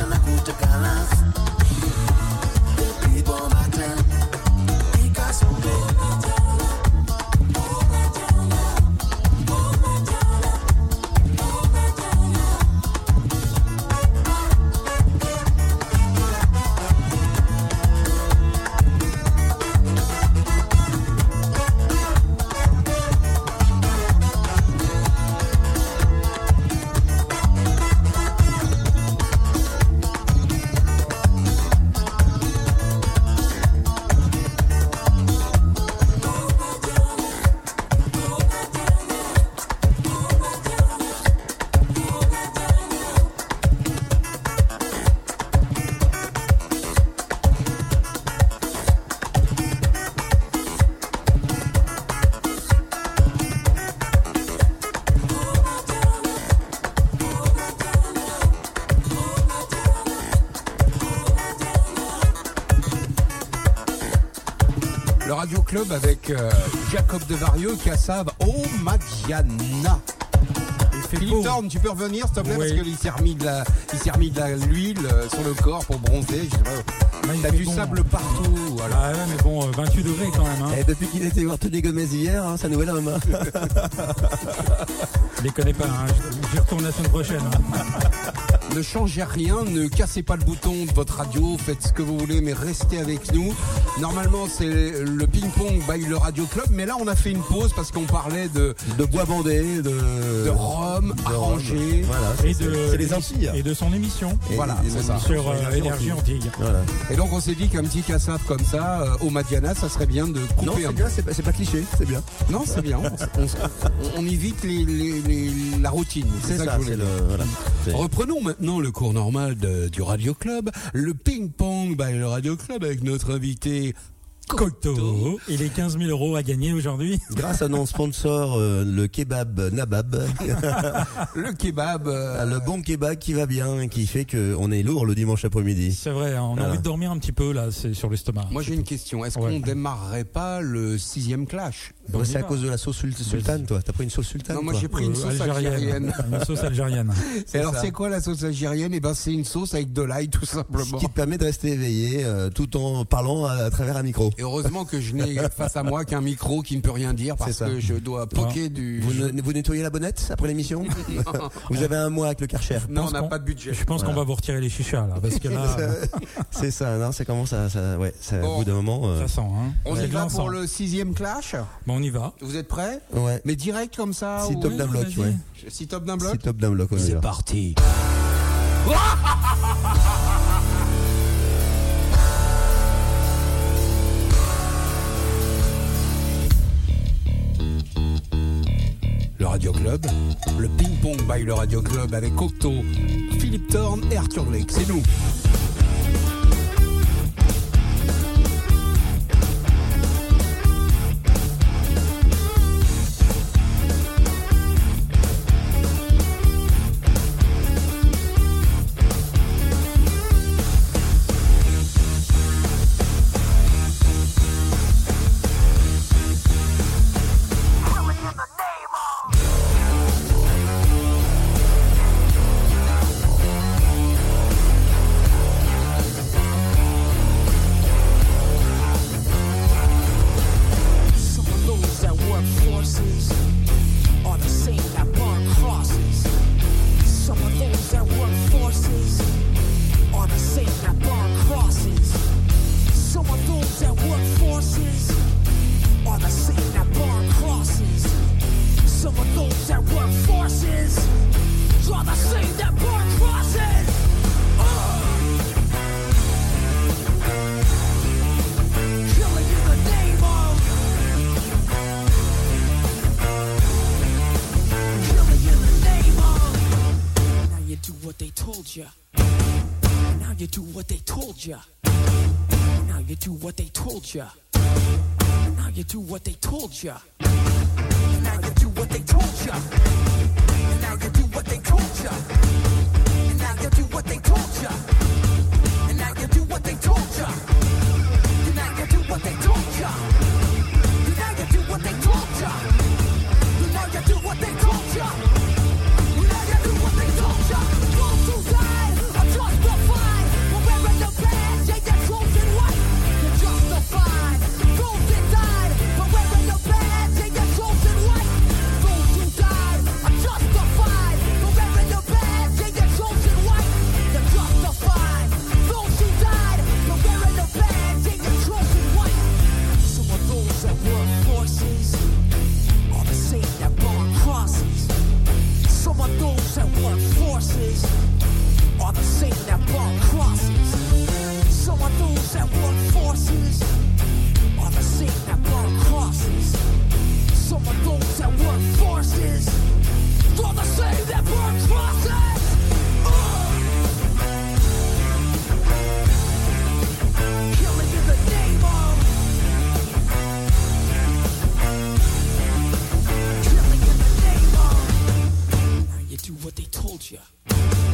Club avec euh, Jacob de Vario, Kassav, Oh Madiana. Philippe Thorne, tu peux revenir s'il te plaît, oui. Parce qu'il s'est remis de la, il s'est remis de la, l'huile euh, sur le corps pour bronzer. Je sais pas, bah, t'as du bon, sable partout. Voilà. Ah ouais, mais bon, euh, vingt-huit degrés quand même. Hein. Et depuis qu'il était voir Tony Gomez hier, hein, ça nous nouvelle homme. Je les connais pas, hein. J'y retourne la semaine prochaine. Hein. Ne changez rien, ne cassez pas le bouton de votre radio, faites ce que vous voulez, mais restez avec nous. Normalement, c'est le ping-pong by le Radio Club, mais là, on a fait une pause parce qu'on parlait de... De bois bandé, de... De rhum, arrangé. Voilà, et c'est, de, c'est les Antilles. Et de son émission. Et voilà, c'est ça. Sur euh, Énergie Antilles. Voilà. Et donc, on s'est dit qu'un petit cassave comme ça, euh, au Madiana, ça serait bien de couper non, c'est un bien, peu. c'est pas, c'est pas cliché, c'est bien. Non, c'est bien. On, on, on évite les, les, les, la routine. C'est, c'est ça, ça, que je voulais c'est dire. le... Voilà. C'est... Reprenons maintenant le cours normal de, du Radio Club, le ping-pong by le Radio Club avec notre invité Cocteau. Et les quinze mille euros à gagner aujourd'hui. Grâce à nos sponsors, euh, le kebab Nabab. Le kebab. Euh... Le bon kebab qui va bien, qui fait qu'on est lourd le dimanche après-midi. C'est vrai, on a voilà. envie de dormir un petit peu là, c'est sur l'estomac. Moi j'ai une question, est-ce ouais. qu'on démarrerait pas le sixième clash? Bon, c'est à cause de la sauce sultane, toi. T'as pris une sauce sultane? Non, moi toi. j'ai pris une euh, sauce algérienne. algérienne. Une sauce algérienne. C'est alors ça. C'est quoi la sauce algérienne? Eh ben c'est une sauce avec de l'ail tout simplement. Ce qui te permet de rester éveillé euh, tout en parlant à, à travers un micro. Et heureusement que je n'ai face à moi qu'un micro qui ne peut rien dire parce que je dois poquer non. du. Vous, ne, vous nettoyez la bonnette après l'émission? Vous avez un mois avec le Karcher? Non, on n'a pas de budget. Je pense voilà. qu'on va vous retirer les chichas là, parce que là. C'est ça, non, c'est comment ça, ça ouais, ça, bon, au bout d'un moment. Euh... Ça sent, hein. On y va pour le sixième clash. Bon, on y va. Vous êtes prêts? Ouais. Mais direct comme ça. Si top d'un bloc, ouais. Si top d'un bloc. Si top d'un bloc, on c'est parti. Le Radio Club, le ping-pong by le Radio Club avec Cocteau, Philippe Thorne et Arthur Blake, c'est nous.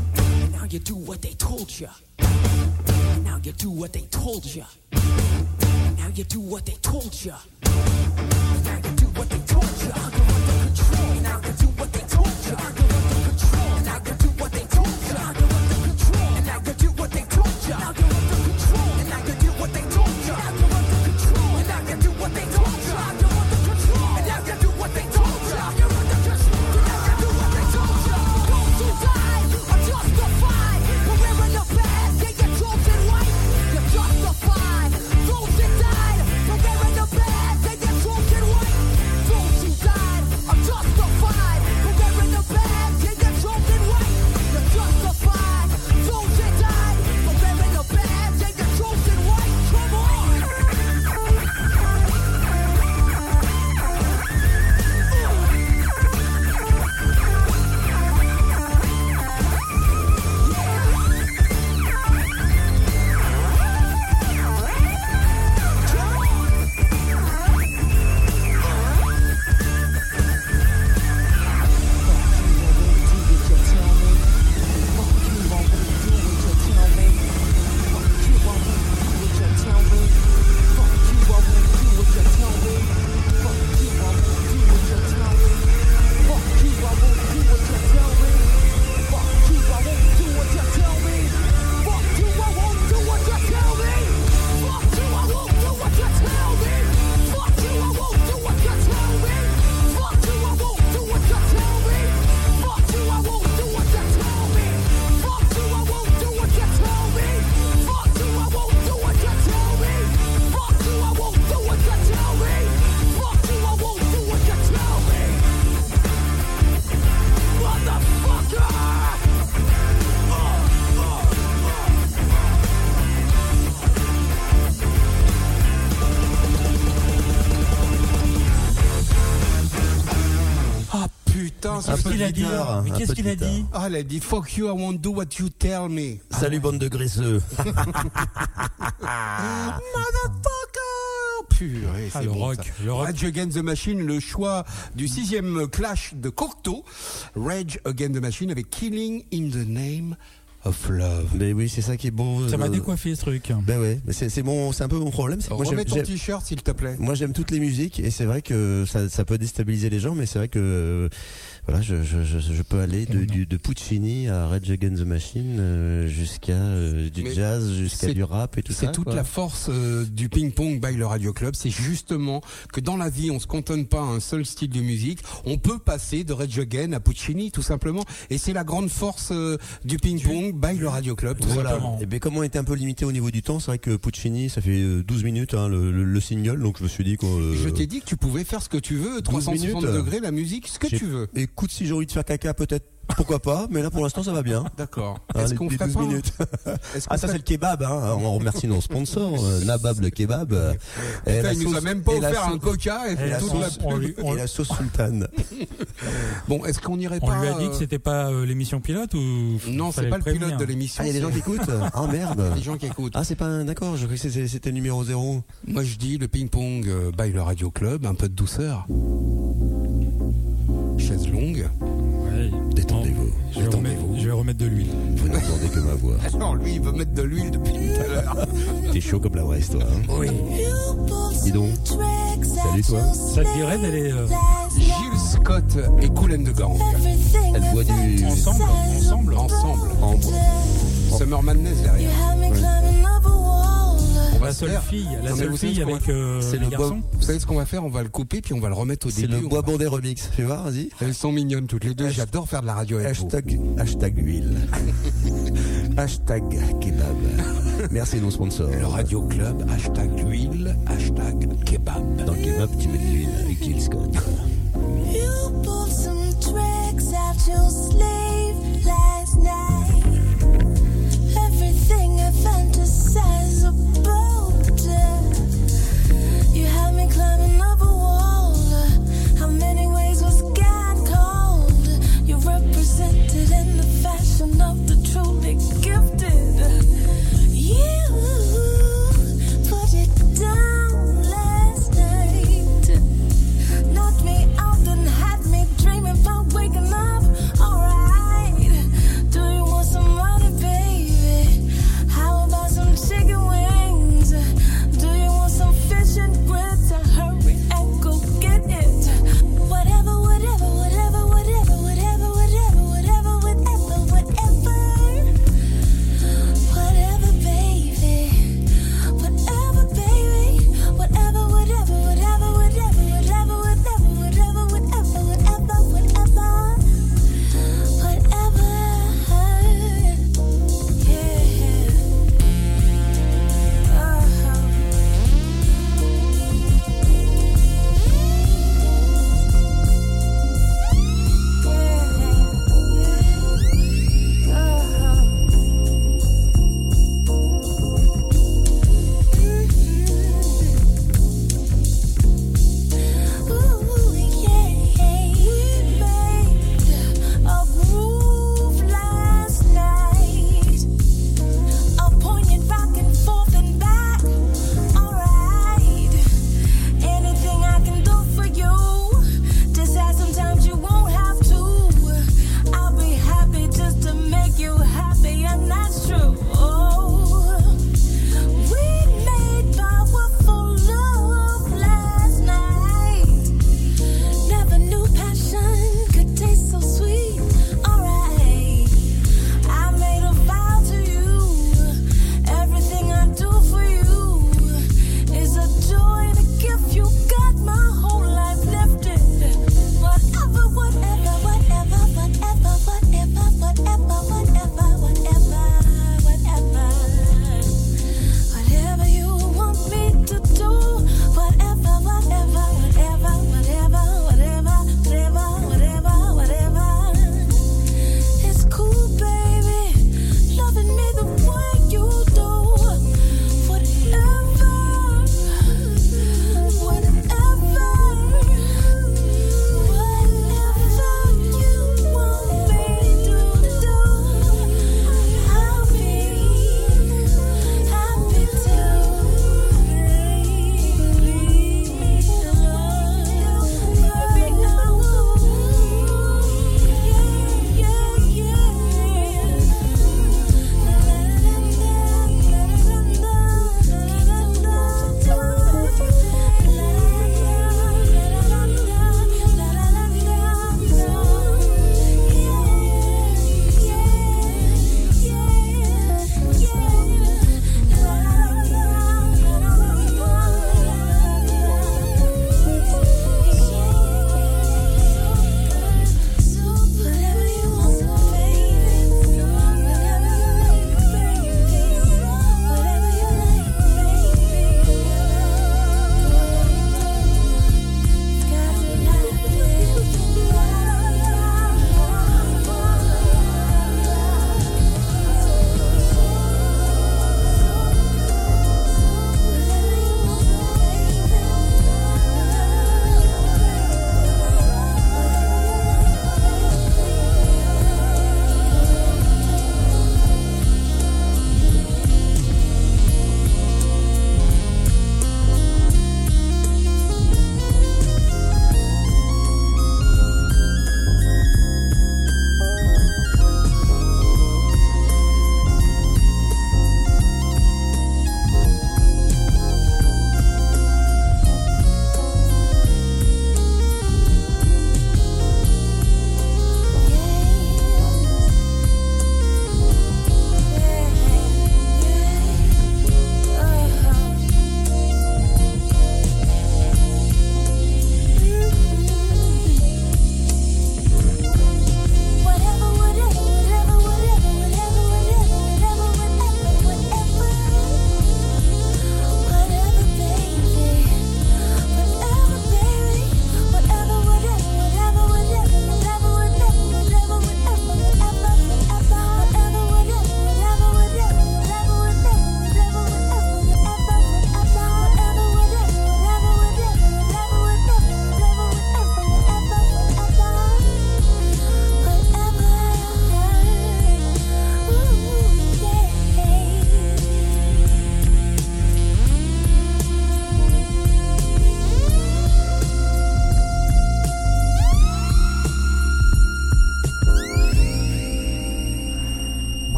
you do what they told you. And now you do what they told you. Now you do what they told ya. Now you do what they told ya. You're under control. Now you do what they told ya. You're under control. Now you do what they told ya. You're under control. And now you do what they told ya. Now you're under control. And now you do what they told ya. Now you're under control. And now you do what they told ya. You're under control. And now you do what they told ya. You're under control. And now you do what they told ya. Those who died are justified. But we're in the past, they get chosen white. You're justified. Those that died, but we're in the past, they get chosen white. Those who died are justified. But we're in the past, they get chosen white. You're justified. Those that died, but we're in the past, they get chosen white. Come on. Qu'est-ce qu'il a dit là? Mais qu'est-ce qu'il a dit? Ah, elle a dit fuck you, I won't do what you tell me. Salut bande de graisseux. Motherfucker! Purée, c'est Ah, le bon, rock, ça. le rock. Rage Against the Machine, le choix du sixième clash de Cocteau. Rage Against the Machine avec Killing in the Name of Love. Mais oui, c'est ça qui est beau. Ça m'a euh, décoiffé ce truc. Ben ouais, mais c'est c'est mon, c'est un peu mon problème. c'est que Moi Remets j'aime, ton j'aime- t-shirt s'il te plaît. moi j'aime toutes les musiques et c'est vrai que ça, ça peut déstabiliser les gens, mais c'est vrai que euh, voilà, je, je, je, je peux aller de, du, de Puccini à Rage Against the Machine euh, jusqu'à euh, du Mais jazz, jusqu'à c'est- du rap et tout ça. C'est toute quoi. la force euh, du ping-pong by le Radio Club. C'est justement que dans la vie, on se cantonne pas à un seul style de musique. On peut passer de Rage Against à Puccini, tout simplement. Et c'est la grande force euh, du ping-pong by le Radio Club, tout Voilà. simplement. Et bien comme on était un peu limité au niveau du temps, c'est vrai que Puccini, ça fait euh, douze minutes hein, le, le, le single, donc je me suis dit qu'on. euh, Je t'ai dit que tu pouvais faire ce que tu veux, trois cent soixante minutes. degrés, la musique, ce que j'ai- tu veux. Écoute, si j'ai envie de faire caca, peut-être, pourquoi pas, mais là pour l'instant ça va bien. D'accord. Hein, Est-ce les- qu'on les ferait douze pas minutes. Est-ce qu'on Ah ça ferait- c'est le kebab, hein. On remercie nos sponsors, euh, Nabab le kebab. euh, et Putain, la il nous a sauce- même pas et la offert un sauce- coca et, et la toute la sauce- pub. on lui- on- et la sauce sultane. Bon, est-ce qu'on irait On pas lui a dit euh, que c'était pas euh, l'émission pilote ou Non, c'est fallait pas le prévenir. pilote de l'émission. Ah, il y a des gens qui écoutent. Ah merde. des gens qui écoutent. Ah c'est pas un... d'accord, je croyais que c'était c'était le numéro zéro. Moi, je dis le ping-pong euh, by le Radio Club, un peu de douceur. Chaise longue. Ouais. Détendez-vous. Je vais, remettre, Détendez-vous. je vais remettre de l'huile. Vous n'entendez que ma voix. Non, lui, il veut mettre de l'huile depuis tout à l'heure. T'es chaud comme la Bresse, toi. Hein. Oui. Dis donc. Salut toi. Ça te dirait d'aller euh, Gilles Scott et Kool and the Gang. Elle boit du... ensemble, ensemble Ensemble. En bois. Summer Madness derrière. On va La se seule faire- fille, la Non, mais seule vous savez fille ce qu'on avec va- euh, C'est les le garçons. Vous savez ce qu'on va faire? On va le couper puis on va le remettre au C'est début. le On bois va- bandé remix. Fais voir, vas-y. Elles sont mignonnes toutes les deux. Hasht- J'adore faire de la radio avec vous. Hashtag, hashtag huile. Hashtag kebab. Merci nos sponsors. Le Radio Club, hashtag l'huile, hashtag kebab. Dans le kebab, tu mets de l'huile avec Gilles Scott. You pulled some tricks out your sleeve last night. Everything I fantasize about. You had me climbing up a wall. How many ways was God called? You represented in the fashion of the truly gifted. You put it down last night. Knocked me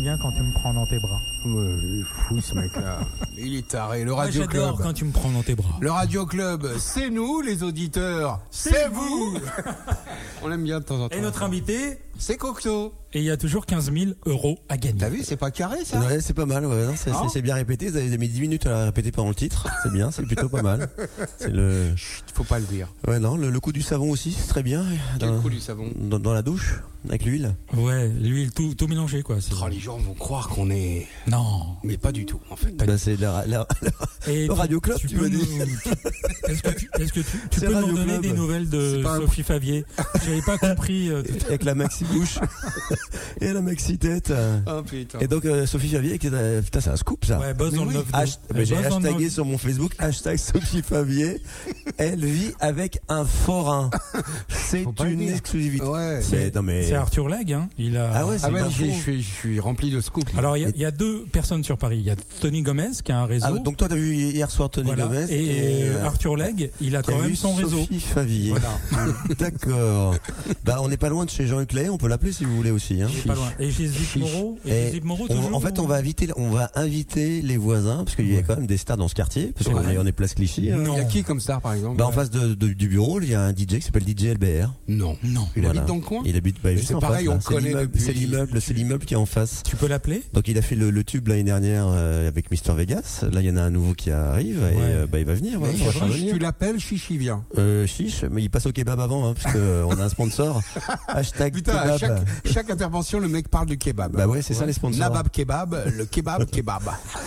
bien quand tu me prends dans tes bras. Ouais, il est fou ce mec-là. Il est taré. Le Moi, Radio j'adore Club. quand tu me prends dans tes bras. Le Radio Club, c'est nous les auditeurs. C'est vous. On aime bien de temps en temps. Et notre invité, c'est Cocteau. Et il y a toujours quinze mille euros à gagner. T'as vu, c'est pas carré ça? Ouais, c'est pas mal, ouais, non, c'est, Ah. c'est, c'est bien répété. Vous avez mis dix minutes à la répéter pendant le titre. C'est bien, c'est plutôt pas mal. C'est le. Chut, faut pas le dire. Ouais, non, le, le coup du savon aussi, c'est très bien. Quel Dans- coup du savon? dans, dans la douche, avec l'huile. Ouais, l'huile, tout, tout mélangé quoi. C'est... Oh, les gens vont croire qu'on est. Non. Mais pas du tout en fait. Bah, c'est la, la, la- Et le tu- Radio Club, tu, tu veux peux dire. nous- Est-ce que tu, est-ce que tu, tu C'est peux nous Radio donner Club. des nouvelles de C'est pas un- Sophie Favier? J'avais pas compris. euh, Avec la maxi bouche et la maxi tête. euh. Oh putain. Et donc euh, Sophie Favier, qui est, euh, putain, c'est un scoop ça. Ouais, buzz Mais dans le oui. neuf deux. Hasht- Ouais, mais j'ai buzz dans le hashtagé neuf- sur mon Facebook hashtag Sophie Favier. Elle vit avec un forain. C'est Faut pas le une dire. exclusivité. Ouais. Mais, non, mais... C'est Arthur Legge, hein. Il a. Ah ouais, c'est Ah ouais, pas j'ai- faux. je suis, je suis rempli de scoops. Alors il y a- il y, a deux personnes sur Paris. Il y a Tony Gomez qui a un réseau. Ah, donc toi t'as vu hier soir Tony Voilà. Gomez et euh, Arthur Legge, il a qui a quand même vu son réseau. Sophie Favier. Voilà. D'accord. Bah on n'est pas loin de chez Jean-Luc Lay, on peut l'appeler si vous voulez aussi. Hein. Il est pas loin. Et chez Zip Moreau. Et Et chez Zip Moreau on- toujours. en fait, on va inviter, on va inviter les voisins parce qu'il y a quand même des stars dans ce quartier, parce C'est qu'on vrai. est, on est place Clichy. hein. Non. Il y a qui comme star par exemple? Bah, en face de, de- du bureau, il y a un D J qui s'appelle D J L B R. Non. Non. Il Voilà. habite dans le coin? Il habite bah, Mais juste c'est en pareil, face, on là. C'est connaît l'immeuble, depuis- c'est l'immeuble, c'est l'immeuble qui est en face. Tu peux l'appeler? Donc il a fait le, le tube l'année dernière euh, avec Mister Vegas. Là, il y en a un nouveau qui arrive et Ouais. euh, bah, il va venir. Mais voilà, il va Chiche, venir. tu l'appelles, Chichi vient. Euh, chiche, mais il passe au kebab avant, hein, parce que euh, on a un sponsor. Hashtag Putain, à kebab. chaque, chaque intervention, le mec parle du kebab. Bah ouais, c'est ça les sponsors. Nabab kebab, le kebab kebab.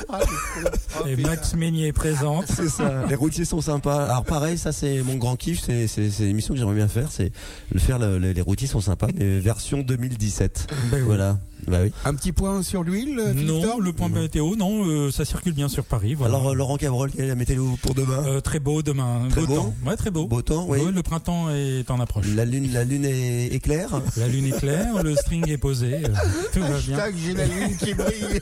Et Max Meignier présente. C'est ça. Les routiers sont sympas. Alors pareil, ça c'est mon grand kiff. C'est c'est c'est l'émission que j'aimerais bien faire. C'est le faire. le- le- les routiers sont sympas, mais version deux mille dix-sept. Ben oui. Voilà. Bah oui. Un petit point sur l'huile, Philippe Non, Thorne le point météo, non, euh, ça circule bien sur Paris. Voilà. Alors euh, Laurent Cabrol, quelle est la météo pour demain? Euh, très beau demain. Très beau, beau. temps. Ouais, très beau. Beau temps, oui. Ouais, le printemps est en approche. La lune, la lune est, est claire. La lune est claire, le string est posé, euh, tout va bien. Hashtag j'ai la lune qui brille.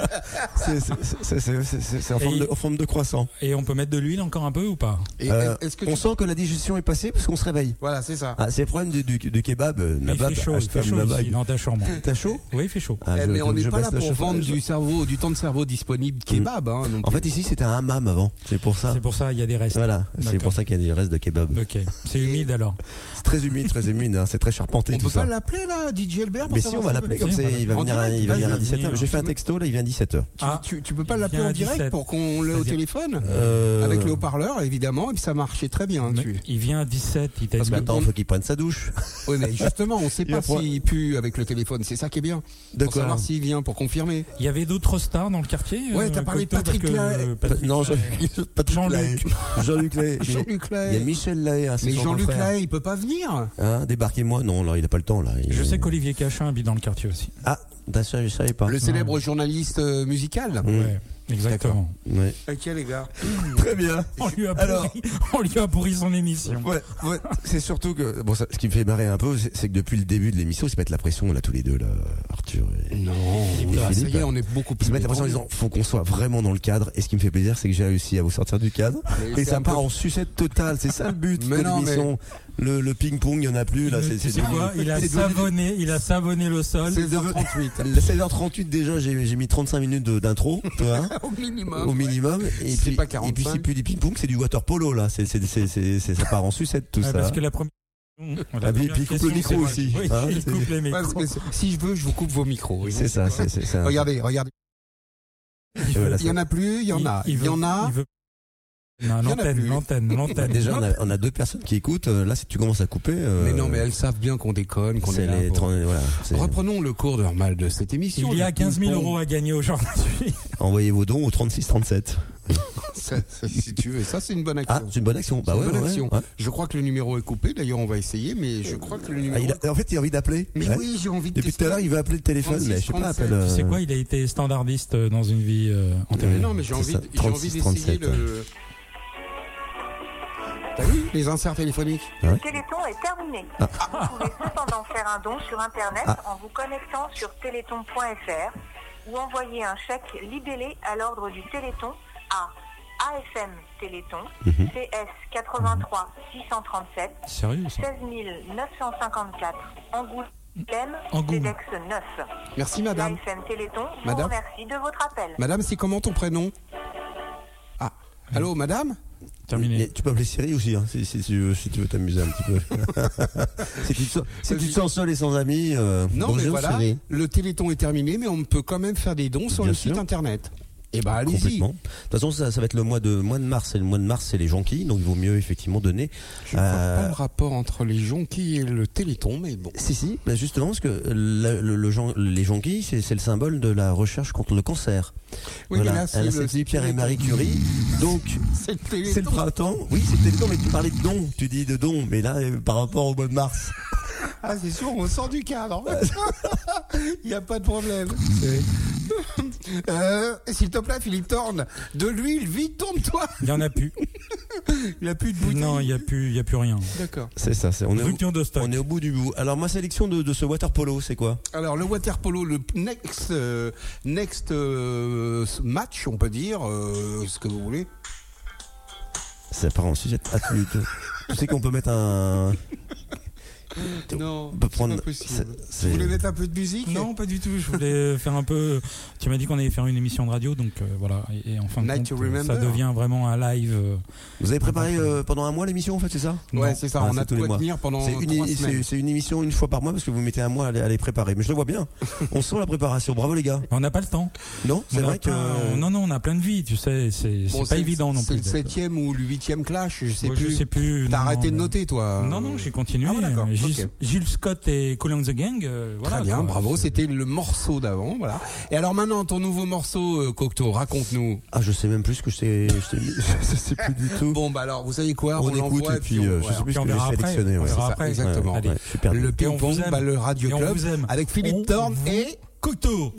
C'est c'est- c'est- c'est- c'est- c'est- c'est en, forme Et- de- en forme de croissant. Et on peut mettre de l'huile encore un peu ou pas? Et Euh, est-ce que on tu- sent que la digestion est passée parce qu'on se réveille. Voilà, c'est ça. Ah, c'est le problème du, du, du kebab. euh, Mais il Nabab, fait chaud, il hashtag fait chaud Nabab. ici, dans ta chambre. T'as chaud? Oui, il fait chaud. Ah, Eh, je- mais on je n'est pas baisse là le pour chauffage. vendre du cerveau, du temps de cerveau disponible kebab. Hein, non En plus. fait, ici, c'était un hammam avant. C'est pour ça. C'est pour ça, il y a des restes. Voilà. C'est D'accord. pour ça qu'il y a des restes de kebab. Ok. C'est humide alors. C'est très humide, très humide. hein, C'est très charpenté on tout peut ça. pas l'appeler là, D J Albert pour Mais si, savoir on va ça l'appeler peut- comme Si, c'est. voilà. Il va En venir, à- direct, il va venir à vas-y, dix-sept heures. vas-y. J'ai fait un texto, là, il vient à dix-sept heures. Tu, Ah, tu, tu peux pas il l'appeler vient en à direct dix-sept. pour qu'on l'ait au Vas-y. téléphone Euh... avec le haut-parleur évidemment et puis ça marchait très bien. Mais Tu... il vient à dix-sept, il t'a Parce dit. que attends, faut qu'il prenne sa douche. Oui mais justement on sait Il va pas pouvoir- s'il pue avec le téléphone, c'est ça qui est bien. De Pour quoi savoir s'il vient pour confirmer. Il y avait d'autres stars dans le quartier. Ouais, euh, t'as parlé de Cocteau, Patrick parce que, Lahaye. euh, Patrick Non, Lahaye. Jean- Patrick Jean-Luc. Lahaye. Jean-Luc Lahaye. Mais- Jean-Luc Il y a Lahaye. Michel Lahaye, hein, c'est Mais son Jean-Luc grand frère. Lahaye, il peut pas venir. Hein, débarquez-moi. Non, là, il a pas le temps, là. Il- Je sais qu'Olivier Cachin habite dans le quartier aussi. Ah, ça, je savais pas. Le célèbre journaliste euh, musical. Mmh. Ouais, exactement. Ouais. Ok les gars. Très bien. On lui a Alors- pourri, on lui a pourri son émission. Ouais, ouais. C'est surtout que bon, ça, ce qui me fait marrer un peu, c'est c'est que depuis le début de l'émission, ils se mettent la pression là tous les deux là, Arthur et, Non, et ça Philippe. y est, on est beaucoup Ils plus se mettent la pression en disant faut qu'on soit vraiment dans le cadre. Et ce qui me fait plaisir, c'est que j'ai réussi à vous sortir du cadre. Mais Et c'est ça un part peu- en sucette totale. C'est ça le but Mais de non, l'émission. Le, le ping-pong, il y en a plus là. Il- C'est tu c'est sais devenu- quoi Il a c'est devenu- savonné, il a savonné le sol. seize heures trente-huit. Le seize heures trente-huit déjà, j'ai j'ai mis trente-cinq minutes de- d'intro, tu vois, Au minimum. au minimum. Et C'est puis, pas et puis quarante-cinq. c'est plus du ping-pong, c'est du water polo là. C'est c'est c'est c'est c'est- ça part en sucette tout Ouais, ça. parce que la première. Ah, puis- puis il coupe le micro aussi, Oui, hein, il c'est- coupe les Ouais, micros. parce que c'est- si je veux, je vous coupe vos micros. oui. C'est ça, c'est c'est ça. Regardez, regardez. Il voilà, Il y en a plus, il y en a. Il y veut- en a. il veut- Non, Il y en a l'antenne, plus. l'antenne, l'antenne. Déjà, on a, on a deux personnes qui écoutent. Euh, Là, si tu commences à couper, euh, Mais non, mais elles savent bien qu'on déconne, qu'on c'est est là. les pour- trente- voilà, c'est- Reprenons le cours normal de cette émission. Il y a Le quinze mille ping-pong. euros à gagner aujourd'hui. Envoyez vos dons au trente-six trente-sept. Ça, ça, si tu veux, ça c'est une bonne action. Ah, c'est une bonne action. Bah C'est ouais, une bonne ouais, action. ouais. Je crois que le numéro est coupé. D'ailleurs, on va essayer, mais je crois que le numéro. Ah, il a- en fait, il a envie d'appeler. Mais Ouais. oui, j'ai envie de. Depuis tout à l'heure, il veut appeler le téléphone, trente-six, mais je sais pas, trente-sept. appelle. euh, Tu sais quoi Il a été standardiste euh, dans une vie euh, Mais antérieure. non, mais j'ai C'est envie, ça, j'ai envie trente-six, d'essayer trente-sept, le. T'as vu les inserts téléphoniques? Le Téléthon est terminé. Vous pouvez cependant faire un don sur Internet Ah. en vous connectant sur téléthon point f r ou envoyer un chèque libellé à l'ordre du Téléthon à A F M Téléthon, Mhm. C S quatre-vingt-trois six cent trente-sept, Sérieux ça seize mille neuf cent cinquante-quatre, Angoulême. Clem, Angoum. CEDEX neuf. Merci, madame. La F M Téléthon vous Madame. remercie de votre appel. Madame, c'est comment ton prénom? Ah, allô, madame? Terminé. Mais tu peux appeler Siri aussi, hein, si, si, si tu veux, si tu veux t'amuser un petit peu. si tu te sens, si tu te sens seul et sans amis, euh, Non, bonjour mais voilà, Siri. le Téléthon est terminé, mais on peut quand même faire des dons sur Bien le sûr. site internet. Eh ben, allez-y. Complètement. De toute façon, ça, ça va être le mois de mois de mars. Et le mois de mars, c'est les jonquilles, donc il vaut mieux effectivement donner. Je ne vois euh, pas le rapport entre les jonquilles et le Téléthon, mais bon. Si, si, ben justement, parce que le, le, le jon- les jonquilles, c'est, c'est le symbole de la recherche contre le cancer. Oui, voilà. mais là, c'est Là, le c'est Pierre et Téléthon. Marie Curie. Donc, C'est le Téléthon. c'est le printemps. Oui, c'est le Téléthon, mais tu parlais de dons. Tu dis de dons, mais là, euh, par rapport au mois de mars. Ah, c'est sûr, on sort du cadre. Il n'y a pas de problème. Euh, s'il te plaît, Philippe Thorne, de l'huile, vite, tourne-toi. Il n'y en a plus. Il n'y a plus de bouteille. Non, il n'y a, plus- il y a plus rien. D'accord. C'est ça, c'est, on, est au, Rupture de stock. on est au bout du bout. Alors, ma sélection de, de ce water polo, c'est quoi? Alors, le water polo, le next, euh, next euh, match, on peut dire, euh, ce que vous voulez. Ça part en sujet. Ah, tu, tu, tu sais qu'on peut mettre un. Non, on peut c'est prendre. pas possible. c'est- c'est- Vous voulez mettre un peu de musique? Non, pas du tout. Je voulais faire un peu. Tu m'as dit qu'on allait faire une émission de radio, donc euh, voilà. Et, et en fin de Night compte, to euh, ça Remember. devient vraiment un live. euh, Vous avez préparé euh, pendant un mois l'émission, en fait, c'est ça? Ouais, Non. c'est ça, Ah, on c'est a tous de les quoi mois. tenir pendant C'est trois une, c'est, semaines. c'est une émission une fois par mois parce que vous mettez un mois à les, à les préparer. Mais je le vois bien. On sent la préparation. Bravo les gars. On n'a pas le temps. Non, c'est On a vrai que. pas- Non, non, on a plein de vies, tu sais. C'est, Bon, c'est pas évident non C'est plus. le septième ou le huitième clash, je sais Moi, plus. Je sais plus. T'as non, arrêté de mais- noter, toi. Non, non, j'ai continué. Ah, bon, d'accord, Gilles, ok. Gilles Scott et Cool and the Gang. euh, voilà, Très bien, quoi. bravo. C'est- C'était le morceau d'avant, voilà. Et alors maintenant, ton nouveau morceau, euh, Cocteau, raconte-nous. Ah, je sais même plus ce que je t'ai. Je, t'ai mis. je sais plus du tout. Bon, bah alors, vous savez quoi? on, l'envoie écoute et puis on- euh, je voilà. sais plus Puis ce on que j'ai verra après. sélectionné. On Ouais, verra c'est ça, après. exactement. Ouais, Allez. ouais, super. Le Et on vous ping-pong, aime. bah, le Radio Et on Club, vous aime. avec Philippe On Thorne vous- et Cocteau.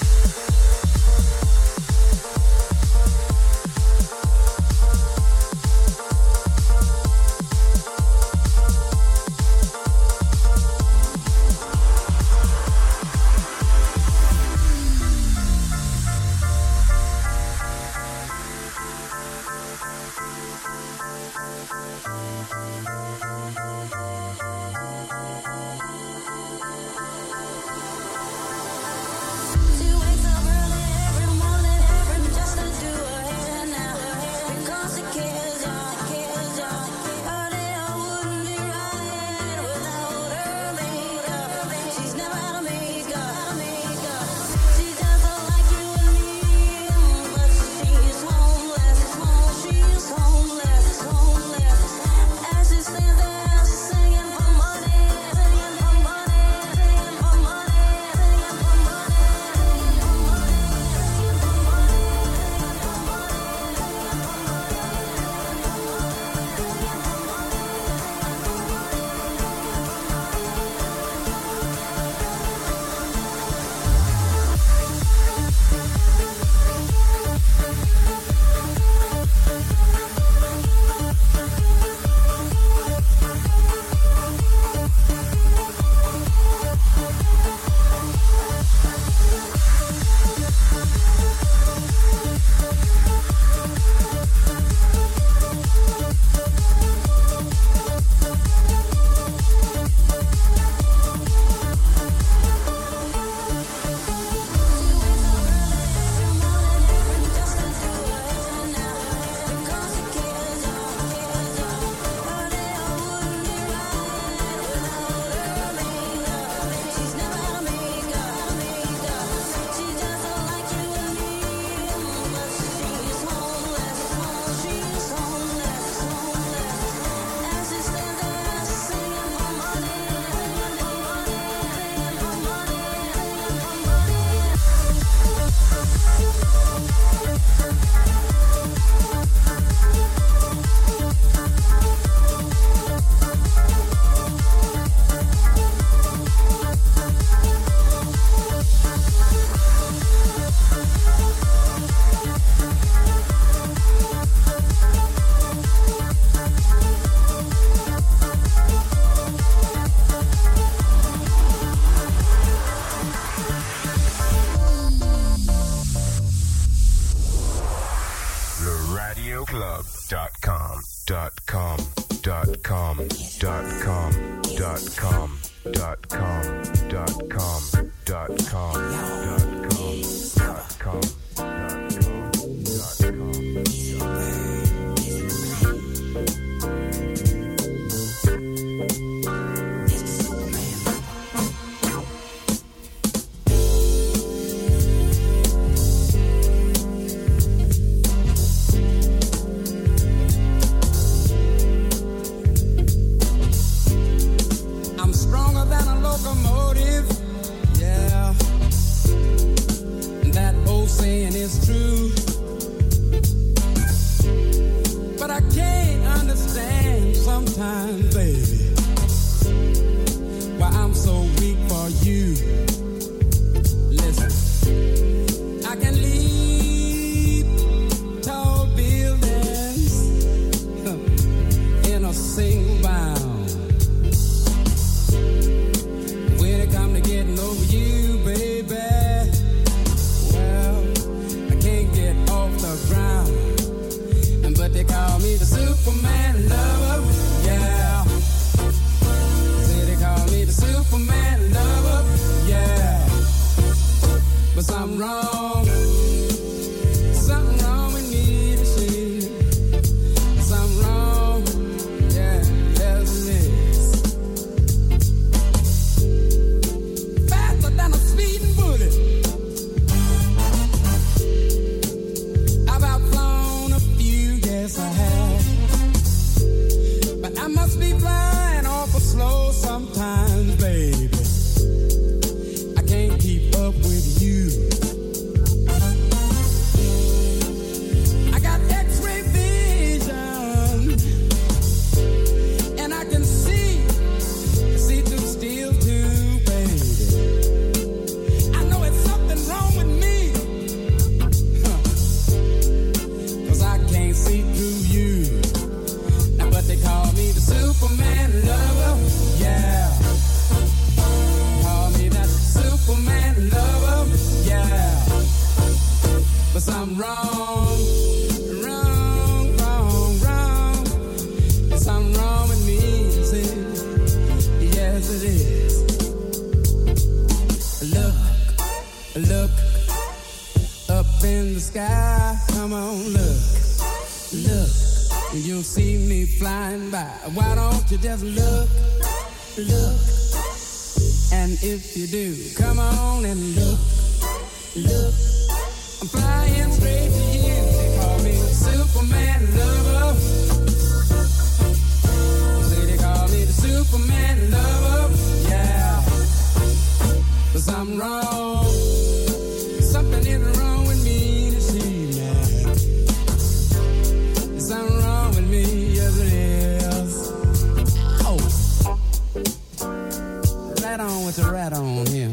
club dot com dot com dot com dot com dot com dot com dot com dot com dot com dot com dot com. I'm stronger than a locomotive, yeah. That old saying is true. But I can't understand sometimes, baby, why I'm so weak for you. Listen, I can leap tall buildings in a single bound. When it come to getting over you, baby, well, I can't get off the ground. But they call me the Superman lover, yeah. Say they call me the Superman lover, yeah. But something wrong, something wrong with me to see. Something wrong, yeah, yes it is. Faster than a speeding bullet, I've outflown a few, yes I have. But I must be flying awful slow sometimes, baby. I can't keep up with you. I got X-ray vision, and I can see, see through steel too, baby. I know it's something wrong with me, huh. Cause I can't see through you. Now but they call me the Superman lover, yeah. Call me that Superman lover, yeah. But something wrong, wrong, wrong, wrong. There's something wrong with me, is it? Yes it is. Look, look up in the sky. Come on, look, look, and you'll see me flying by. Why don't you just look, look? And if you do, come on and look, look. I'm flying straight to you. They call me Superman lover. Say they call me the Superman lover, yeah. But something wrong, something isn't wrong with me to see now. There's something wrong with me, yes it is. Oh, right on with the right on here.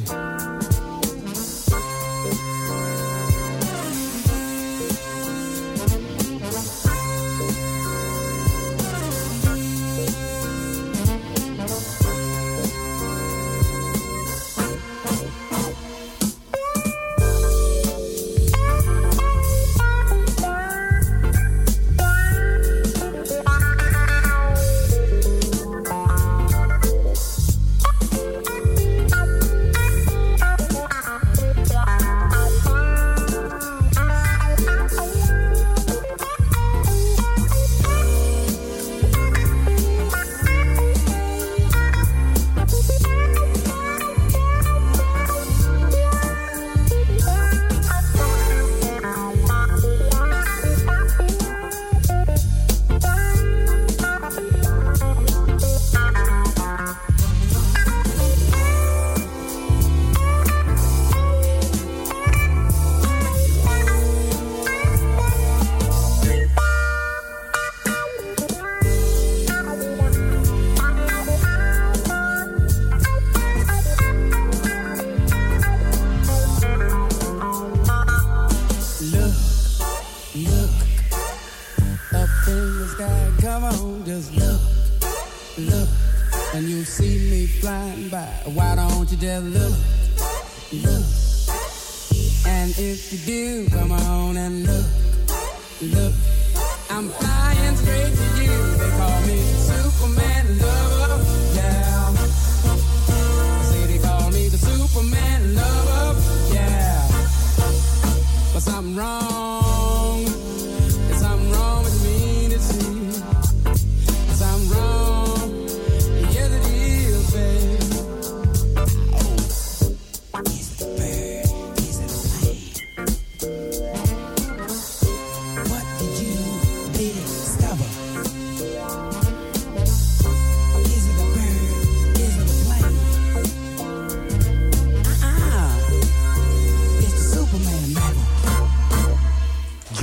Why don't you just look, look? And if you do, come on and look, look. I'm flying straight to you. They call me Superman lover, yeah. Say they call me the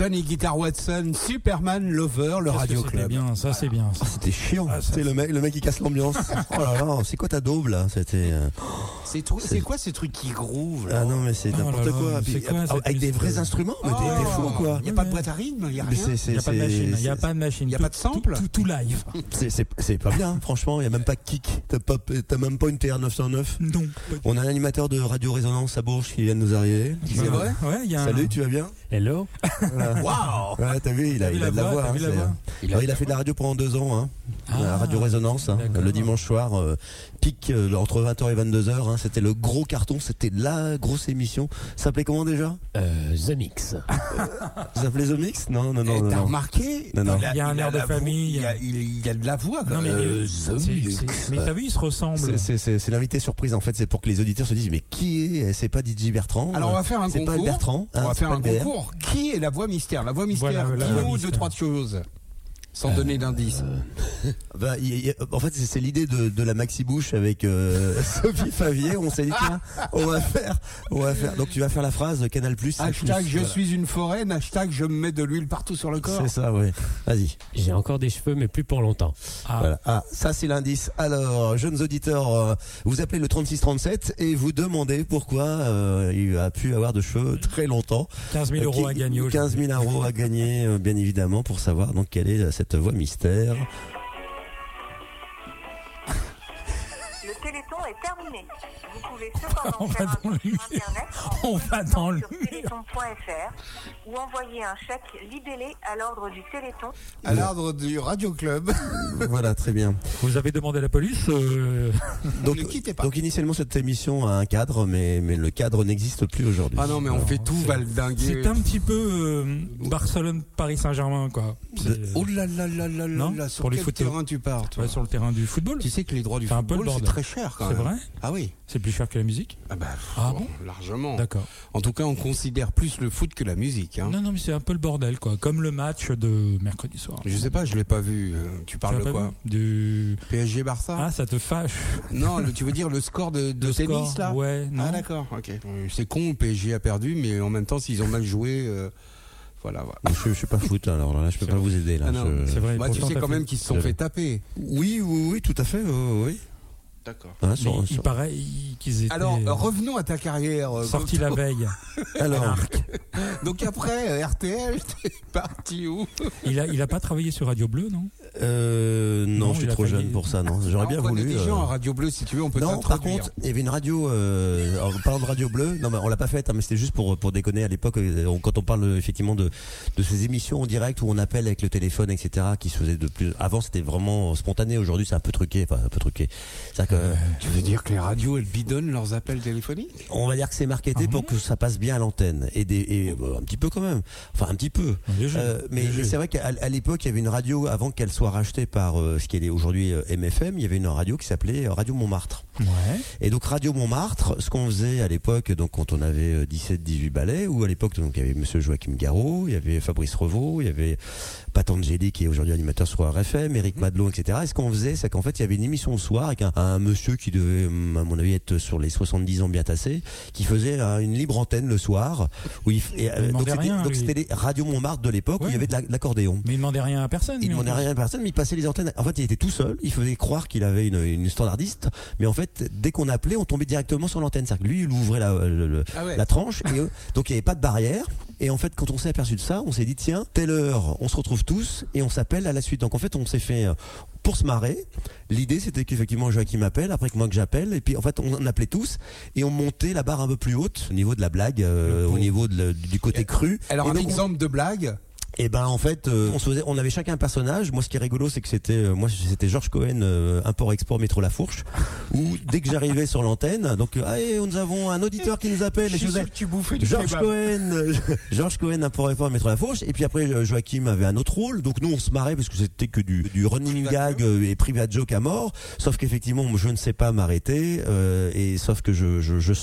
Johnny Guitar Watson, Superman Lover, le Qu'est-ce Radio que c'était Club. bien, ça c'est bien. ça. Ah, c'était chiant. Ah, ça, c'est le mec, le mec qui casse l'ambiance. Oh là là, c'est quoi ta daube là? C'était. euh, C'est trop- c'est quoi ces trucs qui grouvent là? Ah non, mais c'est Oh là n'importe là, quoi. mais Puis, c'est quoi, ah, cette avec des musique, vrais euh, instruments, mais Oh, t'es t'es fou quoi. Il n'y a pas de boîte à rythme, il n'y a Mais rien. c'est- c'est- Il n'y a pas de c'est- machine, il n'y a c'est- pas de machine. y a Tout- pas de sample tout, tout, tout live. C'est, c'est, c'est pas bien, franchement, il n'y a même pas de kick. T'as, pas, t'as même pas une T R neuf cent neuf. Non. On a un animateur de Radio Résonance à Bourges qui vient de nous arriver. C'est vrai? Ouais, il y a un- Salut, tu vas bien? Hello. Waouh! Ouais, t'as vu, il a, T'as vu il a la de la voix, voix. t'as hein, vu la c'est- voix il, a, il a fait de la radio pendant deux ans, hein, Ah, la Radio Résonance, hein, d'accord. le dimanche soir, euh, pic euh, entre vingt heures et vingt-deux heures. Hein, c'était le gros carton, c'était la grosse émission. Ça s'appelait comment déjà? Euh, The Mix. Ça s'appelait The Mix? Non, non, non. Et non, t'as non. remarqué? Non, non. Il y a un air de la famille. voix- Il y a, il y a de la voix. Non, mais, euh, c'est- The c'est- Mix. c'est- mais t'as vu, ils se ressemblent. C'est, c'est, c'est, c'est l'invité surprise en fait, c'est pour que les auditeurs se disent mais qui est? C'est pas D J Bertrand. Alors on va faire un c'est concours. pas Bertrand. On hein, va c'est faire pas un le B R. concours. Qui est la voix mystère? La voix mystère. Voilà, la Dis-nous voix deux, mystère. trois choses. Sans donner d'indices. Bah, il y a- il y a- en fait, c'est, c'est l'idée de, de la Maxi Bouche avec euh, Sophie Favier. On s'est dit tiens, on va faire, on va faire. Donc tu vas faire la phrase Canal Plus. Hashtag je Voilà. suis une foraine. Hashtag je me mets de l'huile partout sur le corps. C'est ça, ouais. Vas-y. J'ai encore des cheveux, mais plus pour longtemps. Ah, Voilà. Ah, ça c'est l'indice. Alors, jeunes auditeurs, euh, vous appelez le trente-six trente-sept et vous demandez pourquoi euh, il a pu avoir de cheveux très longtemps. quinze mille euros Euh, à qui- gagner aujourd'hui. quinze mille euros à gagner, euh, bien évidemment, pour savoir donc quelle est euh, cette voix mystère. Le Téléthon est terminé. Vous pouvez cependant On va faire un dans le tour sur mur. Internet en On va consultant dans le sur mur. téléthon point f r ou envoyer un chèque libellé à l'ordre du Téléthon. À l'ordre du Radio Club. Voilà, très bien. Vous avez demandé à la police euh, Donc, Ne quittez pas. donc initialement cette émission a un cadre, mais, mais le cadre n'existe plus aujourd'hui. Ah non, mais on fait tout valdinguer. C'est un petit peu euh, Barcelone-Paris Saint-Germain, quoi. C'est- Oh là là là là Non, là, sur pour les quel footeux. terrain tu pars, toi? Ouais, sur le terrain du football. Tu sais que les droits du C'est un peu le football, c'est bordel. très cher quand C'est même. vrai? Ah oui. C'est plus cher que la musique? Ah bah, Ah bon, bon largement. D'accord. En tout cas, on considère plus le foot que la musique. Hein. Non, non, mais c'est un peu le bordel, quoi. Comme le match de mercredi soir. Je sais pas, je l'ai pas vu. Euh, Tu Tu parles l'as de pas quoi? vu Du... P S G Barça? Ah, ça te fâche. Non, le- tu veux dire le score de, de Le tennis score, là? ouais, non. Ah d'accord, ok. Euh, C'est con, le P S G a perdu, mais en même temps, s'ils ont mal joué, euh, voilà. voilà. Je, je suis pas foot, alors là, je peux C'est pas vrai. vous aider là. Ah non, Je- C'est vrai. Bah, tu pourtant, sais t'as quand fait- même qu'ils se sont Je- fait taper. Oui, oui, oui, tout à fait, oui, oui. D'accord. Hein, Mais sur- il sur- paraît il- qu'ils étaient Alors, euh, euh, revenons à ta carrière. euh, sortis la Goto. veille. Alors, Donc après, euh, R T L, t'es parti où? Il a, il a pas travaillé sur Radio Bleu, non? euh, non, Non, je suis il a trop failli- jeune pour ça, non. J'aurais bien On connaît voulu. des euh, gens à Radio Bleu, si tu veux, on peut Non, par t'introduire. contre, il y avait une radio. Euh, en parlant de Radio Bleu, non, mais on l'a pas faite, hein, mais c'était juste pour pour déconner à l'époque. euh, on- Quand on parle euh, effectivement de de ces émissions en direct où on appelle avec le téléphone, et cetera, qui se faisaient de plus. Avant, c'était vraiment spontané. Aujourd'hui, c'est un peu truqué, enfin un peu truqué. C'est-à-dire que Tu veux dire que les radios, elles bidonnent leurs appels téléphoniques? on va dire que c'est marketé Ah pour bon que ça passe bien à l'antenne et des et, euh, un petit peu quand même. Enfin un petit peu. Léger, Euh, mais léger. c'est vrai qu'à à l'époque, il y avait une radio avant qu'elle soit rachetée par euh, ce qu'elle est aujourd'hui euh, M F M. Il y avait une radio qui s'appelait euh, Radio Montmartre. Ouais. Et donc Radio Montmartre, ce qu'on faisait à l'époque, donc quand on avait euh, dix-sept dix-huit balais, ou à l'époque donc il y avait Monsieur Joachim Garraud, il y avait Fabrice Revaux, il y avait Patangeli qui est aujourd'hui animateur sur R F M, Eric Madelon, et cetera. Et ce qu'on faisait, c'est qu'en fait il y avait une émission le soir avec un, un monsieur qui devait, hum, à mon avis, être sur les soixante-dix ans bien tassés, qui faisait euh, une libre antenne le soir. Où il, f- et, euh, Il demandait donc c'était, rien, donc lui. c'était les Radio Montmartre de l'époque où Ouais. il y avait de, la- de l'accordéon. Mais il demandait rien à personne. Il lui, en demandait plus. rien à personne, mais il passait les antennes. En fait, il était tout seul. Il faisait croire qu'il avait une, une standardiste, mais en fait, dès qu'on appelait, on tombait directement sur l'antenne. C'est-à-dire que lui, il ouvrait la, le- le- Ah ouais. la tranche, et euh, donc il n'y avait pas de barrière. Et en fait, quand on s'est aperçu de ça, on s'est dit tiens, telle heure, on se retrouve tous et on s'appelle à la suite. Donc en fait, on s'est fait euh, pour se marrer. L'idée, c'était qu'effectivement Joachim m'appelle, après que moi que j'appelle, et puis en fait, on appelait tous et on montait la barre un peu plus haute au niveau de la blague, euh, au niveau de le- du côté cru. Alors Et un donc, on- exemple de blague. et ben en fait, euh, on se faisait, on avait chacun un personnage. Moi, ce qui est rigolo, c'est que c'était, euh, moi, c'était Georges Cohen, euh, import-export métro La Fourche, où dès que j'arrivais sur l'antenne, donc, euh, ah, et nous avons un auditeur qui nous appelle. Je Et suis je sûr faisais, que tu bouffais du Georges kebab. Cohen, euh, Georges Cohen, import-export métro La Fourche. Et puis après, euh, Joachim avait un autre rôle. Donc nous, on se marrait parce que c'était que du, du running gag euh, et private joke à mort. Sauf qu'effectivement, moi, je ne sais pas m'arrêter. Euh, et sauf que je, je, je sors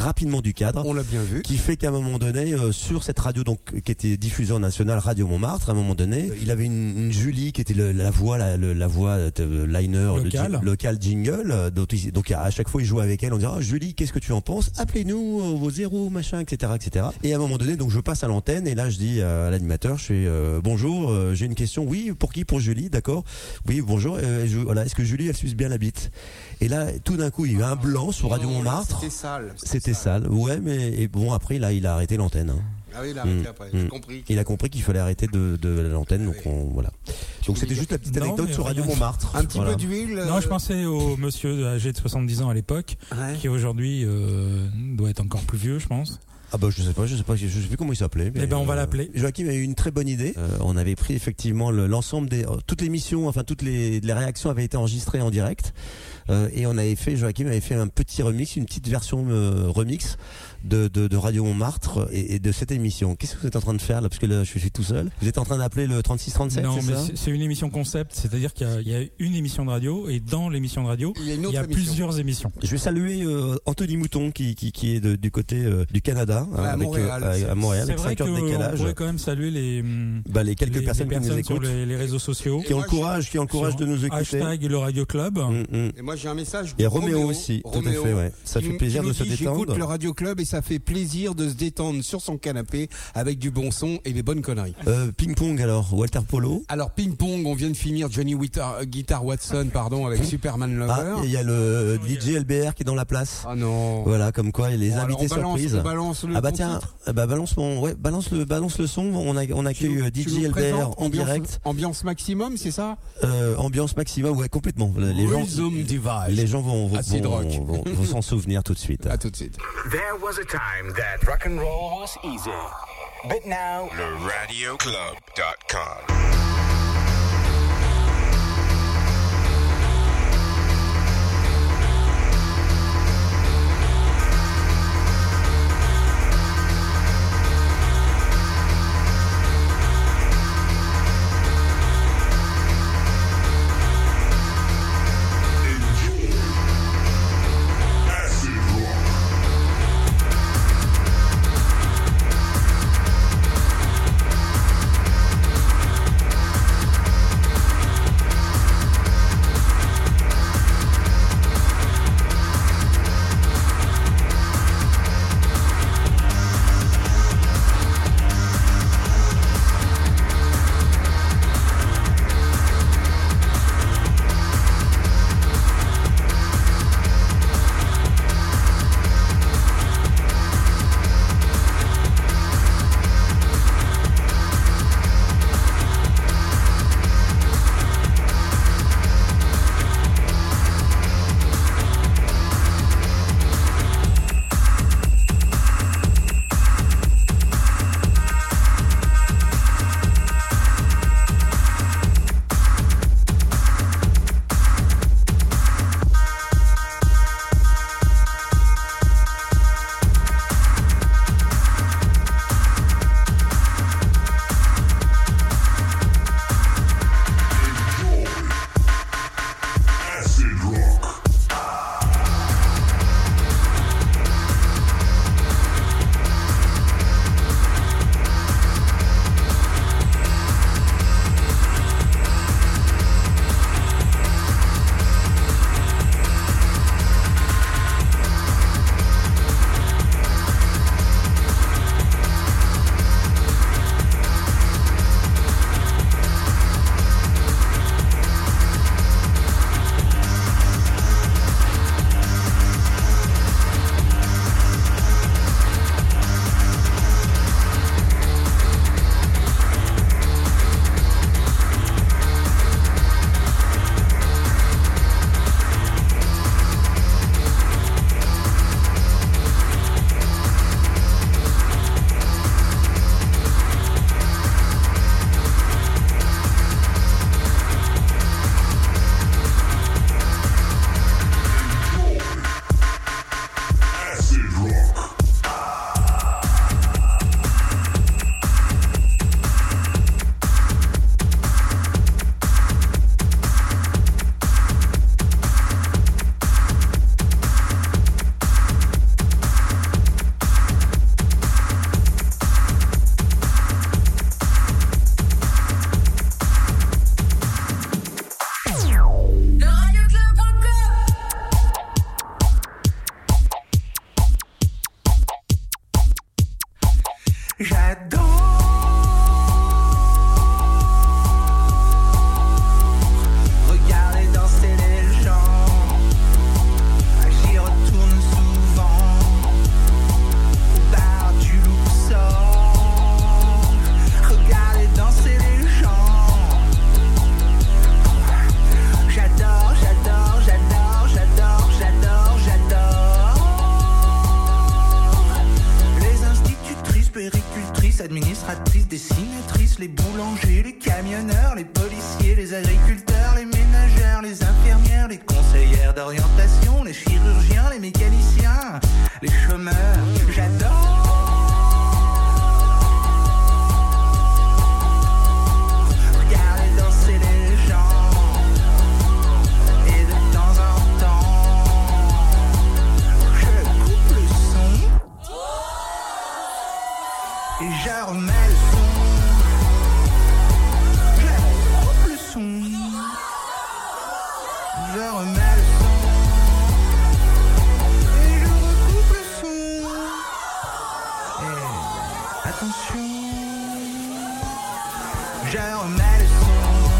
rapidement du cadre. On l'a bien vu. Qui fait qu'à un moment donné, euh, sur cette radio donc qui était diffusée en national, Radio Montmartre, à un moment donné, il avait une, une Julie qui était le, la voix, la, le, la voix euh, liner, local, le, local jingle. Euh, donc, il, donc à chaque fois, il jouait avec elle. On disait, oh, Julie, qu'est-ce que tu en penses? Appelez-nous euh, vos zéros, machin, et cetera, et cetera. Et à un moment donné, donc je passe à l'antenne et là, je dis à l'animateur, je fais euh, bonjour, euh, j'ai une question. Oui, pour qui? Pour Julie, d'accord. Oui, bonjour. Euh, je, voilà, est-ce que Julie, elle suce bien la bite? Et là, tout d'un coup, il y a eu un blanc sur Radio Montmartre. C'était sale. C'était sale. Ouais, mais et bon, après, là, il a arrêté l'antenne. Hein. Ah oui, il a arrêté mmh, après. mmh. J'ai compris. Il a compris qu'il fallait arrêter de, de l'antenne, donc on, voilà. Donc c'était juste la petite Non, anecdote sur Radio rien. Montmartre. Un petit Voilà. peu d'huile. Non, je pensais au monsieur âgé de soixante-dix ans à l'époque, Ouais. qui aujourd'hui euh, doit être encore plus vieux, je pense. Ah bah je sais pas, je sais pas, je sais plus comment il s'appelait. Eh ben on va l'appeler. Joachim a eu une très bonne idée. Euh, on avait pris effectivement le- l'ensemble des euh, toutes les missions, enfin toutes les, les réactions avaient été enregistrées en direct. Euh, et on avait fait, Joachim avait fait un petit remix, une petite version euh, remix de, de, de Radio Montmartre et, et de cette émission. Qu'est-ce que vous êtes en train de faire là? Parce que là je suis tout seul. Vous êtes en train d'appeler le trente-six trente-sept, Non, c'est mais ça? c'est- c'est une émission concept, c'est-à-dire qu'il y a, il y a une émission de radio et dans l'émission de radio, Il y a une autre il y a émission. plusieurs émissions. Je vais saluer euh, Anthony Mouton qui, qui, qui est de- du côté euh, du Canada, hein, Ouais, à avec, Montréal. euh, à, à Montréal, C'est avec vrai cinq heures de qu'on décalage. pourrait quand même saluer les, hum, Bah, les quelques les, personnes, les qui nous sur écoutent, les, les réseaux sociaux. qui ont le courage, qui ont le courage Sur de nous écouter. Hashtag le Radio Club. Mm, mm. Et moi j'ai un message. Et pour Roméo aussi, tout à Roméo, fait, ouais. Ça qui fait nous- plaisir qui de nous se dit, détendre. J'écoute le Radio Club et ça fait plaisir de se détendre sur son canapé avec du bon son et des bonnes conneries. Euh, ping-pong alors, Walter Polo. Alors ping pong, on vient de finir Johnny Guitar, euh, Guitar Watson, pardon, avec Superman Lover. Ah, il y a le D J L B R qui est dans la place. Ah non. Voilà, comme quoi les Bon, alors, invités on balance- surprises. on balance le ah bah bon tiens, titre. ah bah balance mon, ouais, balance le, balance le son. On a, on accueille euh, Tu D J nous L B R présentes en ambiance- direct. Ambiance maximum, c'est ça? Euh, ambiance maximum, ouais, complètement. Les gens, Rhythm Device. les gens vont, vont, Acid vont, rock. vont- vont s'en souvenir tout de suite. À tout de suite. There was a time that rock and roll was easy. But now, Le radio club dot com. Acid rock. Regarder danser les gens, j'y retourne souvent au bar du Luxor. Regarder danser les gens, j'adore, j'adore, j'adore, j'adore, j'adore, j'adore. Les institutrices, péricultrices, administratrices, dessinatrices, les boulangers, les camionneurs, les policiers, les agriculteurs, les ménagères, les infirmières, les conseillères d'orientation, les chirurgiens, les mécaniciens, les chômeurs, j'adore. Regarder danser les gens, et de temps en temps, je coupe le son, et je remets le son. Je coupe le son, je remets le son, et je recoupe le son. Et attention, je remets le son.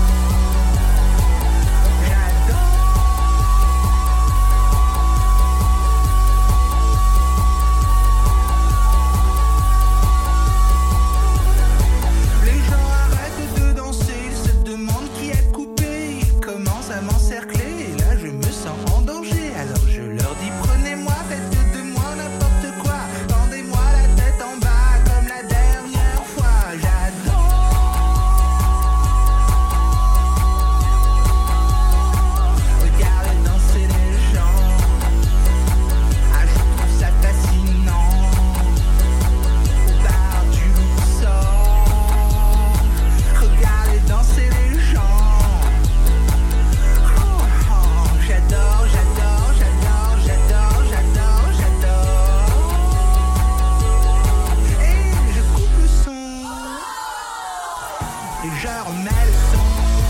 Les gens arrêtent de danser, ils se demandent qui a coupé, ils commencent à m'encercler, et là je me sens en danger, alors je leur dis prenez-moi, faites de moi n'importe quoi, tendez-moi la tête en bas comme la dernière fois, j'adore. Regardez danser les gens, ah je trouve ça fascinant, au bar du Luxor. Regardez danser les gens, oh, oh, j'adore, j'adore, j'adore, j'adore, j'adore, j'adore. Et je coupe le son, et je remets le son,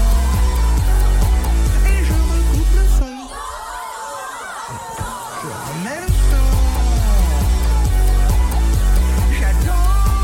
et je recoupe le son, je remets le son, j'adore.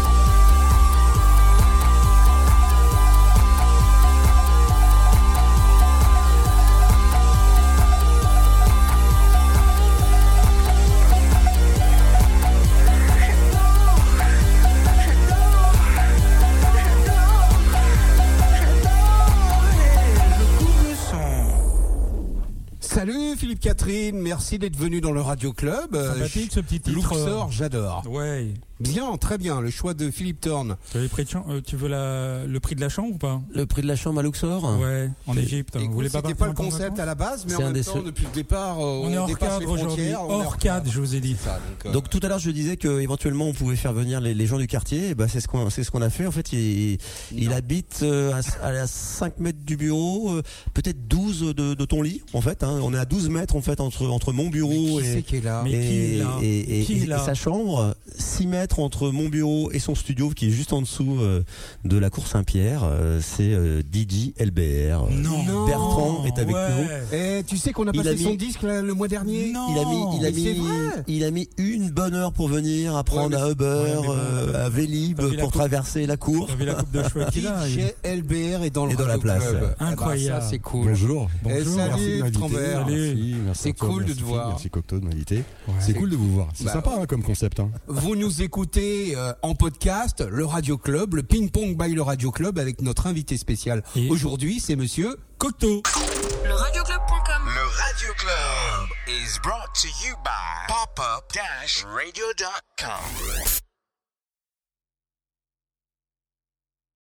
Salut Philippe Catherine, merci d'être venu dans le Radio Club. Sympathique ce petit titre. Luxor, j'adore. Ouais. Bien, très bien, le choix de Philippe Thorne. Tu, avais pris de chan- euh, tu veux la... le prix de la chambre ou pas? Le prix de la chambre à Luxor? Ouais, en Égypte. Vous voulez pas C'était partir pas le en concept vacances à la base, mais C'est en un même des temps, seuls- depuis le départ, euh, On est hors dépasse cadre les aujourd'hui. frontières, on est Hors cadre, je vous ai dit. Ça, donc, euh, Donc tout à l'heure je disais que éventuellement on pouvait faire venir les, les gens du quartier. Et bah c'est ce qu'on c'est ce qu'on a fait en fait. Il, il habite euh, à, à cinq mètres du bureau, euh, peut-être douze de, de ton lit en fait. Hein. On est à douze mètres en fait entre entre mon bureau qui et, c'est qui est là Mais et, qui est là et, et- Qui est et- là et sa chambre. six mètres entre mon bureau et son studio qui est juste en dessous euh, de la cour Saint-Pierre. Euh, c'est euh, D J L B R. Non. Bertrand est avec Ouais. nous. Et tu sais qu'on a Il passé a mis- son disque là, le mois dernier. Non. Il a mis, il a Mais c'est mis, vrai. il a mis une bonne heure pour venir, à prendre Ouais, mais à Uber, ouais, mais bon, euh, à Vélib t'as vu la pour coupe- traverser la cour. T'as vu la coupe de cheveux qu'il a? D il- J L B R est dans le Et dans la Radio place. Club. Eh ben, Incroyable. ça c'est cool. Bonjour. Et Bonjour. salut, Merci de m'inviter. Trambert. Salut. Merci, merci C'est à toi, cool de merci te Phil, voir. Merci Cocteau de m'inviter. Ouais. C'est cool de vous voir. C'est Bah, sympa hein, comme concept. Hein. Vous nous écoutez euh, en podcast, le Radio Club, le Ping Pong by le Radio Club avec notre invité spécial. Et- Aujourd'hui, c'est monsieur Cocteau. Le radioclub point com. Le Radio Club is brought to you by pop up dash radio dot com.